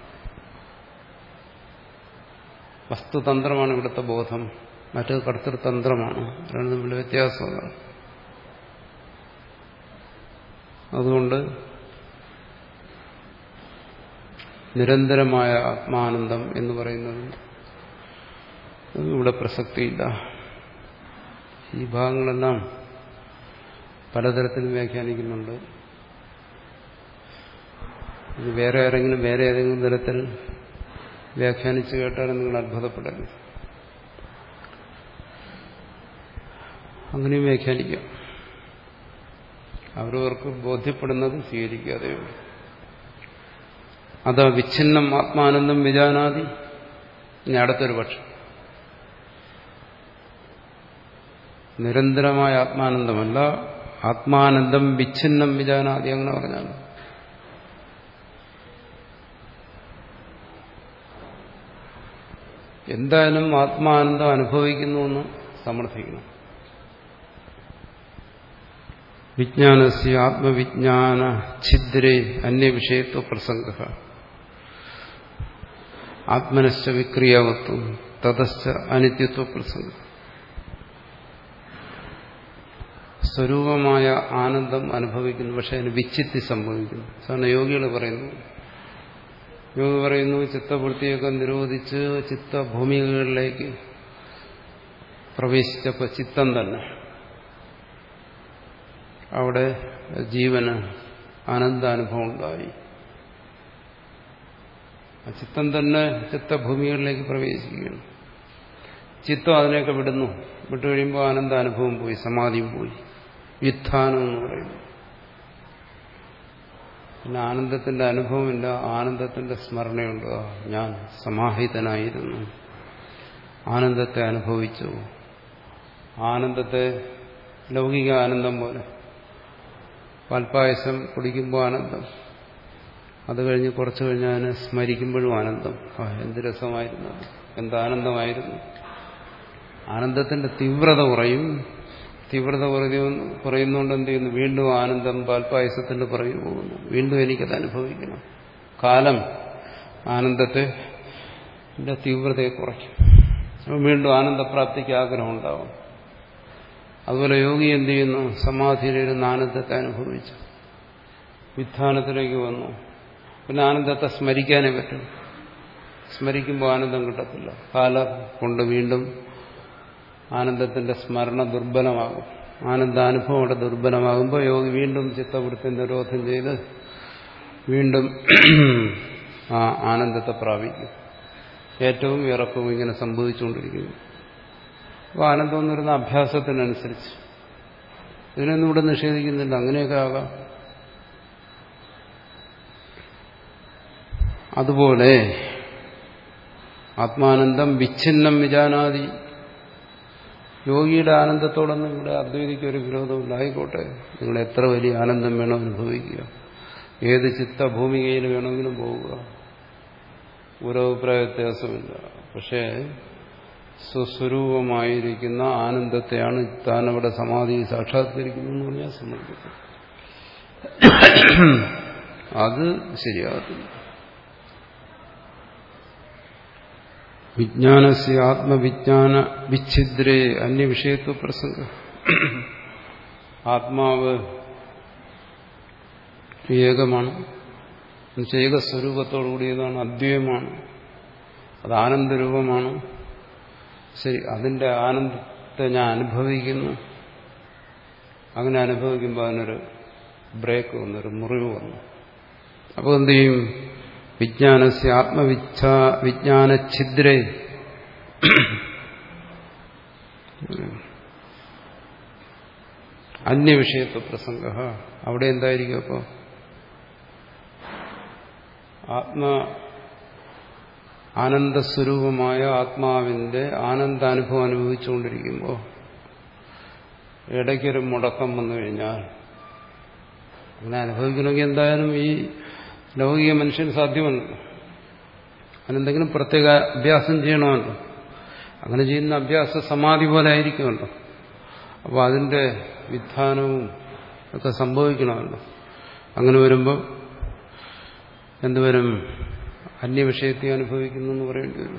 വസ്തുതന്ത്രമാണ് ഇവിടുത്തെ ബോധം. മറ്റേത് കർത്തൃതന്ത്രമാണ്. രണ്ടും തമ്മിൽ വ്യത്യാസമാണ്. അതുകൊണ്ട് നിരന്തരമായ ആത്മാനന്ദം എന്ന് പറയുന്നത് ഇവിടെ പ്രസക്തിയില്ല. ഈ ഭാഗങ്ങളെല്ലാം പലതരത്തിലും വ്യാഖ്യാനിക്കുന്നുണ്ട്. ഇത് വേറെ ആരെങ്കിലും വേറെ ഏതെങ്കിലും തരത്തിൽ വ്യാഖ്യാനിച്ചു കേട്ടാലും നിങ്ങൾ അത്ഭുതപ്പെടരുത്. അങ്ങനെയും വ്യാഖ്യാനിക്കാം. അവരവർക്ക് ബോധ്യപ്പെടുന്നത് സ്വീകരിക്കാതെ. അതാ വിച്ഛിന്നം ആത്മാനന്ദം വിജാനാദി. ഇനി അടുത്തൊരു പക്ഷം, നിരന്തരമായ ആത്മാനന്ദമല്ല, ആത്മാനന്ദം വിച്ഛിന്നം വിജാനാദി. അങ്ങനെ പറഞ്ഞാൽ എന്തായാലും ആത്മാനന്ദം അനുഭവിക്കുന്നു എന്ന് സമർത്ഥിക്കണം. വിജ്ഞാനസ്യ ആത്മവിജ്ഞാന ഛിദ്രേ അന്യവിഷയത്വ പ്രസംഗ ആത്മനശ്ച വിക്രിയാവത്വം തതശ്ച അനിത്യത്വ പ്രസംഗ. സ്വരൂപമായ ആനന്ദം അനുഭവിക്കുന്നു, പക്ഷെ അതിന് വിച്ഛിത്തി സംഭവിക്കുന്നു. സാധാരണ യോഗികൾ പറയുന്നു. യോഗി പറയുന്നു ചിത്തവൃത്തിയൊക്കെ നിരോധിച്ച് ചിത്തഭൂമികളിലേക്ക് പ്രവേശിച്ചപ്പോൾ ചിത്തം തന്നെ അവിടെ ജീവന് ആനന്ദാനുഭവം ഉണ്ടായി. ചിത്തം തന്നെ ചിത്തഭൂമികളിലേക്ക് പ്രവേശിക്കുകയാണ്. ചിത്തം അതിനെയൊക്കെ വിടുന്നു. വിട്ടുകഴിയുമ്പോൾ ആനന്ദാനുഭവം പോയി, സമാധിയും പോയി, വ്യുത്ഥാനം എന്ന് പറയുന്നു. പിന്നെ ആനന്ദത്തിന്റെ അനുഭവമില്ല, ആനന്ദത്തിന്റെ സ്മരണയുണ്ട്. ഞാൻ സമാഹിതനായിരുന്നു, ആനന്ദത്തെ അനുഭവിച്ചു. ആനന്ദത്തെ ലൗകിക ആനന്ദം പോലെ പാൽപ്പായസം കുടിക്കുമ്പോൾ ആനന്ദം, അത് കഴിഞ്ഞ് കുറച്ചു കഴിഞ്ഞ് അതിനെ സ്മരിക്കുമ്പോഴും ആനന്ദം. ആ എന്ത് രസമായിരുന്നു, എന്താനന്ദമായിരുന്നു. ആനന്ദത്തിന്റെ തീവ്രത കുറയും. തീവ്രത കുറയുന്നുകൊണ്ട് എന്ത് ചെയ്യുന്നു? വീണ്ടും ആനന്ദം പാൽപ്പായസത്തിന്റെ പുറകെ പോകുന്നു. വീണ്ടും എനിക്കത് അനുഭവിക്കണം. കാലം ആനന്ദത്തെ തീവ്രതയെ കുറയ്ക്കും. അപ്പം വീണ്ടും ആനന്ദപ്രാപ്തിക്ക് ആഗ്രഹം ഉണ്ടാവും. അതുപോലെ യോഗി എന്ത് ചെയ്യുന്നു? സമാധിയിലിരുന്ന് ആനന്ദത്തെ അനുഭവിച്ചു, വിധാനത്തിലേക്ക് വന്നു. പിന്നെ ആനന്ദത്തെ സ്മരിക്കാനേ പറ്റും. സ്മരിക്കുമ്പോൾ ആനന്ദം കിട്ടത്തില്ല. കാലം കൊണ്ട് വീണ്ടും ആനന്ദത്തിന്റെ സ്മരണ ദുർബലമാകും. ആനന്ദാനുഭവം അവിടെ ദുർബലമാകുമ്പോൾ യോഗി വീണ്ടും ചിത്തവൃത്തി നിരോധം ചെയ്ത് വീണ്ടും ആ ആനന്ദത്തെ പ്രാപിക്കും. ഏറ്റവും ഇറക്കവും ഇങ്ങനെ സംഭവിച്ചുകൊണ്ടിരിക്കുന്നു. അപ്പോൾ ആനന്ദം എന്ന് പറയുന്ന അഭ്യാസത്തിനനുസരിച്ച്, ഇതിനൊന്നും ഇവിടെ നിഷേധിക്കുന്നില്ല, അങ്ങനെയൊക്കെ ആകാം. അതുപോലെ ആത്മാനന്ദം വിച്ഛിന്നം വിജാനാദി, യോഗിയുടെ ആനന്ദത്തോടൊന്നും ഇവിടെ അദ്വൈതിക്ക് ഒരു വിരോധമില്ല. ആയിക്കോട്ടെ, നിങ്ങൾ എത്ര വലിയ ആനന്ദം വേണോ അനുഭവിക്കുക, ഏത് ചിത്തഭൂമികയിൽ വേണമെങ്കിലും പോവുക, ഒരു അഭിപ്രായ വ്യത്യാസമില്ല. പക്ഷേ സ്വസ്വരൂപമായിരിക്കുന്ന ആനന്ദത്തെയാണ് താനവിടെ സമാധി സാക്ഷാത്കരിക്കുന്നു എന്ന് പറഞ്ഞാൽ സമ്മതിക്കും. അത് ശരിയാകത്തില്ല. വിജ്ഞാനസ്യ ആത്മവിജ്ഞാന വിച്ഛിദ്രേ അന്യവിഷയത്വ പ്രസംഗ. ആത്മാവ് ഏകമാണ്, ഏകസ്വരൂപത്തോടുകൂടിയതാണ്, അദ്വൈതമാണ്, അത് ആനന്ദരൂപമാണ്. ശരി, അതിന്റെ ആനന്ദത്തെ ഞാൻ അനുഭവിക്കുന്നു. അങ്ങനെ അനുഭവിക്കുമ്പോൾ അതിനൊരു ബ്രേക്ക് വന്നു, ഒരു മുറിവ് വന്നു. അപ്പോൾ എന്ത് ചെയ്യും? വിജ്ഞാനസ്യ ആത്മവിച്ഛ വിജ്ഞാനഛിദ്രേ, അന്യവിഷയത്വ പ്രസംഗ. അവിടെ എന്തായിരിക്കും? അപ്പോൾ ആത്മ ആനന്ദസ്വരൂപമായ ആത്മാവിന്റെ ആനന്ദാനുഭവം അനുഭവിച്ചുകൊണ്ടിരിക്കുമ്പോൾ ഇടയ്ക്കൊരു മുടക്കം വന്നു കഴിഞ്ഞാൽ, അങ്ങനെ അനുഭവിക്കണമെങ്കിൽ എന്തായാലും ഈ ലൗകിക മനുഷ്യന് സാധ്യമല്ല. അതിനെന്തെങ്കിലും പ്രത്യേക അഭ്യാസം ചെയ്യണമല്ലോ. അങ്ങനെ ചെയ്യുന്ന അഭ്യാസ സമാധി പോലെ ആയിരിക്കുമല്ലോ. അപ്പോൾ അതിന്റെ വിധാനവും ഒക്കെ സംഭവിക്കണമല്ലോ. അങ്ങനെ വരുമ്പോൾ എന്തുവരും? അന്യവിഷയത്തെ അനുഭവിക്കുന്നു എന്ന് പറയേണ്ടി വരും.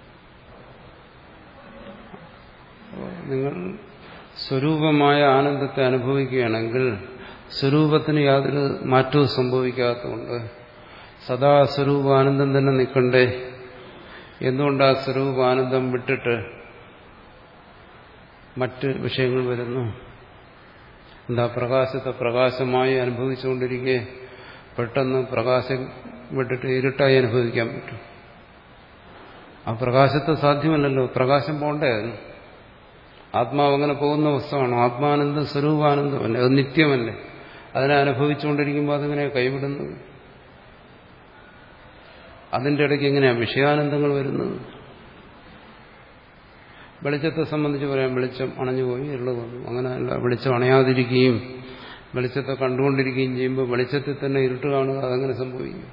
നിങ്ങൾ സ്വരൂപമായ ആനന്ദത്തെ അനുഭവിക്കുകയാണെങ്കിൽ സ്വരൂപത്തിന് യാതൊരു മാറ്റവും സംഭവിക്കാത്തതുകൊണ്ട് സദാ സ്വരൂപാനന്ദം തന്നെ നിൽക്കണ്ടേ? എന്തുകൊണ്ട് ആ സ്വരൂപാനന്ദം വിട്ടിട്ട് മറ്റ് വിഷയങ്ങൾ വരുന്നു? എന്താ, പ്രകാശത്തെ പ്രകാശമായി അനുഭവിച്ചുകൊണ്ടിരിക്കെ പെട്ടെന്ന് പ്രകാശം വിട്ടിട്ട് ഇരുട്ടായി അനുഭവിക്കാൻ പറ്റും? ആ പ്രകാശത്തെ സാധ്യമല്ലല്ലോ. പ്രകാശം പോണ്ടേ അതിന്. ആത്മാവ് അങ്ങനെ പോകുന്ന വസ്തുവാണ്. ആത്മാനന്ദം സ്വരൂപാനന്ദമല്ലേ, അത് നിത്യമല്ലേ. അതിനെ അനുഭവിച്ചുകൊണ്ടിരിക്കുമ്പോൾ അതിങ്ങനെ കൈവിടുന്നത്. അതിൻ്റെ ഇടയ്ക്ക് എങ്ങനെയാണ് വിഷയാനന്ദങ്ങൾ വരുന്നത്? വെളിച്ചത്തെ സംബന്ധിച്ച് പറയാം, വെളിച്ചം അണഞ്ഞുപോയി, ഇരുള് വന്നു. അങ്ങനെയല്ല, വെളിച്ചം അണയാതിരിക്കുകയും വെളിച്ചത്തെ കണ്ടുകൊണ്ടിരിക്കുകയും ചെയ്യുമ്പോൾ വെളിച്ചത്തിൽ തന്നെ ഇരുട്ട് കാണുക, അതങ്ങനെ സംഭവിക്കും.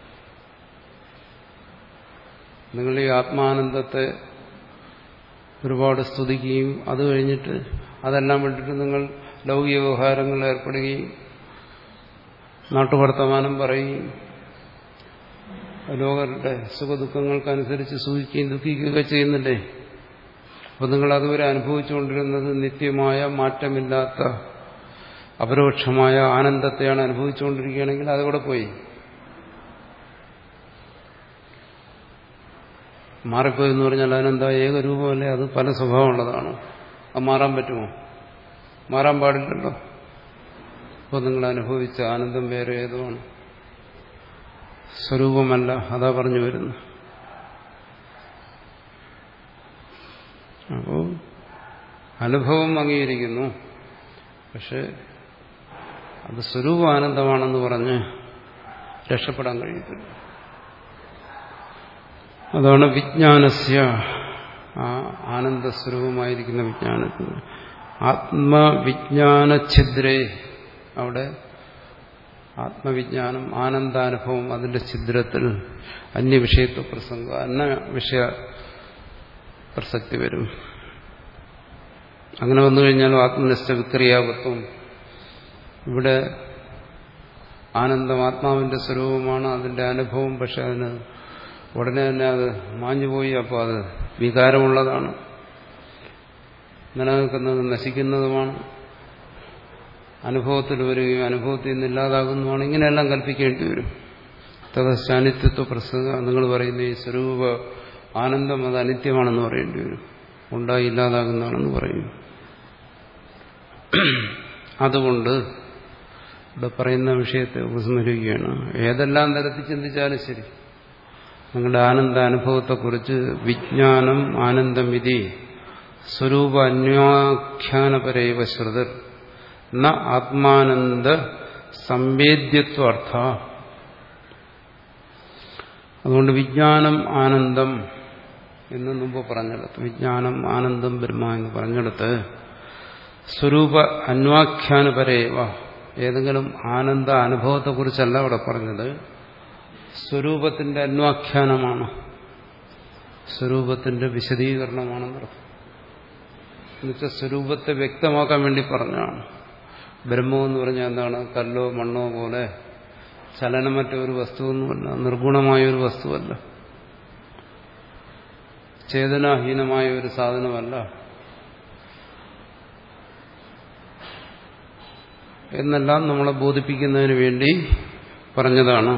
നിങ്ങൾ ഈ ആത്മാനന്ദത്തെ ഒരുപാട് സ്തുതിക്കുകയും അത് കഴിഞ്ഞിട്ട് അതെല്ലാം വിട്ടിട്ട് നിങ്ങൾ ലൗകിക വ്യവഹാരങ്ങളിൽ ഏർപ്പെടുകയും നാട്ടുവർത്തമാനം പറയുകയും ലോകരുടെ സുഖദുഃഖങ്ങൾക്കനുസരിച്ച് സൂഹിക്കുകയും ദുഃഖിക്കുകയൊക്കെ ചെയ്യുന്നില്ലേ? അപ്പോൾ നിങ്ങൾ അതുവരെ അനുഭവിച്ചുകൊണ്ടിരുന്നത് നിത്യമായ മാറ്റമില്ലാത്ത അപരോക്ഷമായ ആനന്ദത്തെയാണ് അനുഭവിച്ചുകൊണ്ടിരിക്കുകയാണെങ്കിൽ അതവിടെ പോയി. മാറിപ്പോയി എന്ന് പറഞ്ഞാൽ അതിനെന്താ? ഏകരൂപമല്ലേ, അത് പല സ്വഭാവമുള്ളതാണ്. അത് മാറാൻ പറ്റുമോ? മാറാൻ പാടില്ലല്ലോ. അപ്പോൾ നിങ്ങൾ അനുഭവിച്ച ആനന്ദം വേറെ ഏതോ ആണ്, സ്വരൂപമല്ല. അതാ പറഞ്ഞു വരുന്നു. അപ്പോൾ അനുഭവം അംഗീകരിക്കുന്നു, പക്ഷെ അത് സ്വരൂപാനന്ദമാണെന്ന് പറഞ്ഞ് രക്ഷപ്പെടാൻ കഴിയത്തില്ല. അതാണ് വിജ്ഞാനസ്യ, ആ ആനന്ദസ്വരൂപമായിരിക്കുന്ന വിജ്ഞാനത്തിന് ആത്മവിജ്ഞാനഛിദ്രേ, അവിടെ ആത്മവിജ്ഞാനം ആനന്ദാനുഭവം അതിന്റെ ഛിദ്രത്തിൽ അന്യവിഷയത്വ പ്രസംഗം, അന്ന വിഷയ പ്രസക്തി വരും. അങ്ങനെ വന്നു കഴിഞ്ഞാലും ആത്മനിഷ്ഠ വിക്രിയാവത്വം. ഇവിടെ ആനന്ദം ആത്മാവിന്റെ സ്വരൂപമാണ്, അതിന്റെ അനുഭവം, പക്ഷെ അതിന് ഉടനെ തന്നെ അത് മാഞ്ഞുപോയി. അപ്പോൾ അത് വികാരമുള്ളതാണ്, നിലനിൽക്കുന്നത് നശിക്കുന്നതുമാണ്, അനുഭവത്തിൽ വരികയും അനുഭവത്തിൽ നിന്ന് ഇല്ലാതാകുന്നതുമാണ്. ഇങ്ങനെയെല്ലാം കൽപ്പിക്കേണ്ടി വരും. തദശാനിത്വ പ്രസംഗ നിങ്ങൾ പറയുന്ന ഈ സ്വരൂപ ആനന്ദം അത് അനിത്യമാണെന്ന് പറയേണ്ടി വരും, ഉണ്ടായി ഇല്ലാതാകുന്നതാണെന്ന് പറയും. അതുകൊണ്ട് ഇവിടെ പറയുന്ന വിഷയത്തെ ഉപസ്മരിക്കുകയാണ്. ഏതെല്ലാം തരത്തിൽ ചിന്തിച്ചാലും ശരി, നിങ്ങളുടെ ആനന്ദ അനുഭവത്തെക്കുറിച്ച് വിജ്ഞാനം ആനന്ദം വിധി സ്വരൂപ അന്വാഖ്യാനപരൈവ ശ്രുതർ ന ആത്മാനന്ദ സംവേദ്യത്വാർത്ഥ. അതുകൊണ്ട് വിജ്ഞാനം ആനന്ദം എന്ന് മുമ്പ് പറഞ്ഞെടുത്ത്, വിജ്ഞാനം ആനന്ദം ബ്രഹ്മ എന്ന് പറഞ്ഞെടുത്ത് സ്വരൂപ അന്വാഖ്യാനപരൈവ, ഏതെങ്കിലും ആനന്ദ അനുഭവത്തെക്കുറിച്ചല്ല അവിടെ പറഞ്ഞത്, സ്വരൂപത്തിന്റെ അന്വാഖ്യാനമാണ്, സ്വരൂപത്തിന്റെ വിശദീകരണമാണെന്നർത്ഥം. എന്നുവെച്ചാൽ സ്വരൂപത്തെ വ്യക്തമാക്കാൻ വേണ്ടി പറഞ്ഞാണ്. ബ്രഹ്മം എന്ന് പറഞ്ഞാൽ എന്താണ്? കല്ലോ മണ്ണോ പോലെ ചലനമറ്റ ഒരു വസ്തുവൊന്നുമല്ല, നിർഗുണമായ ഒരു വസ്തുവല്ല, ചേതനാഹീനമായ ഒരു സാധനമല്ല എന്നെല്ലാം നമ്മളെ ബോധിപ്പിക്കുന്നതിന് വേണ്ടി പറഞ്ഞതാണ്.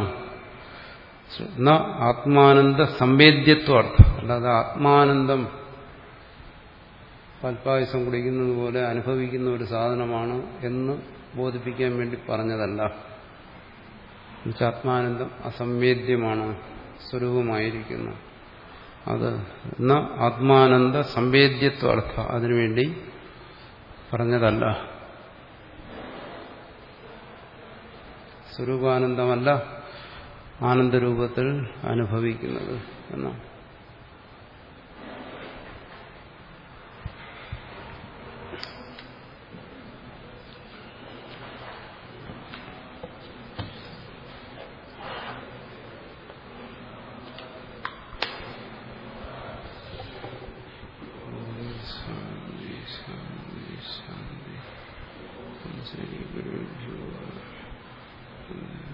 ആത്മാനന്ദ സംവേദ്യത്വാർത്ഥം, അല്ലാതെ ആത്മാനന്ദം പാൽപ്പായസം കുടിക്കുന്നത് പോലെ അനുഭവിക്കുന്ന ഒരു സാധനമാണ് എന്ന് ബോധിപ്പിക്കാൻ വേണ്ടി പറഞ്ഞതല്ല. ആത്മാനന്ദം അസംവേദ്യമാണ്, സ്വരൂപമായിരിക്കുന്നു. അത് എന്ന ആത്മാനന്ദ സംവേദ്യത്വാർത്ഥ, അതിനുവേണ്ടി പറഞ്ഞതല്ല. സ്വരൂപാനന്ദമല്ല ആനന്ദരൂപത്തിൽ അനുഭവിക്കുന്നത് എന്നാണ്. ശാന്തി ശാന്തി ശരി ഗുരു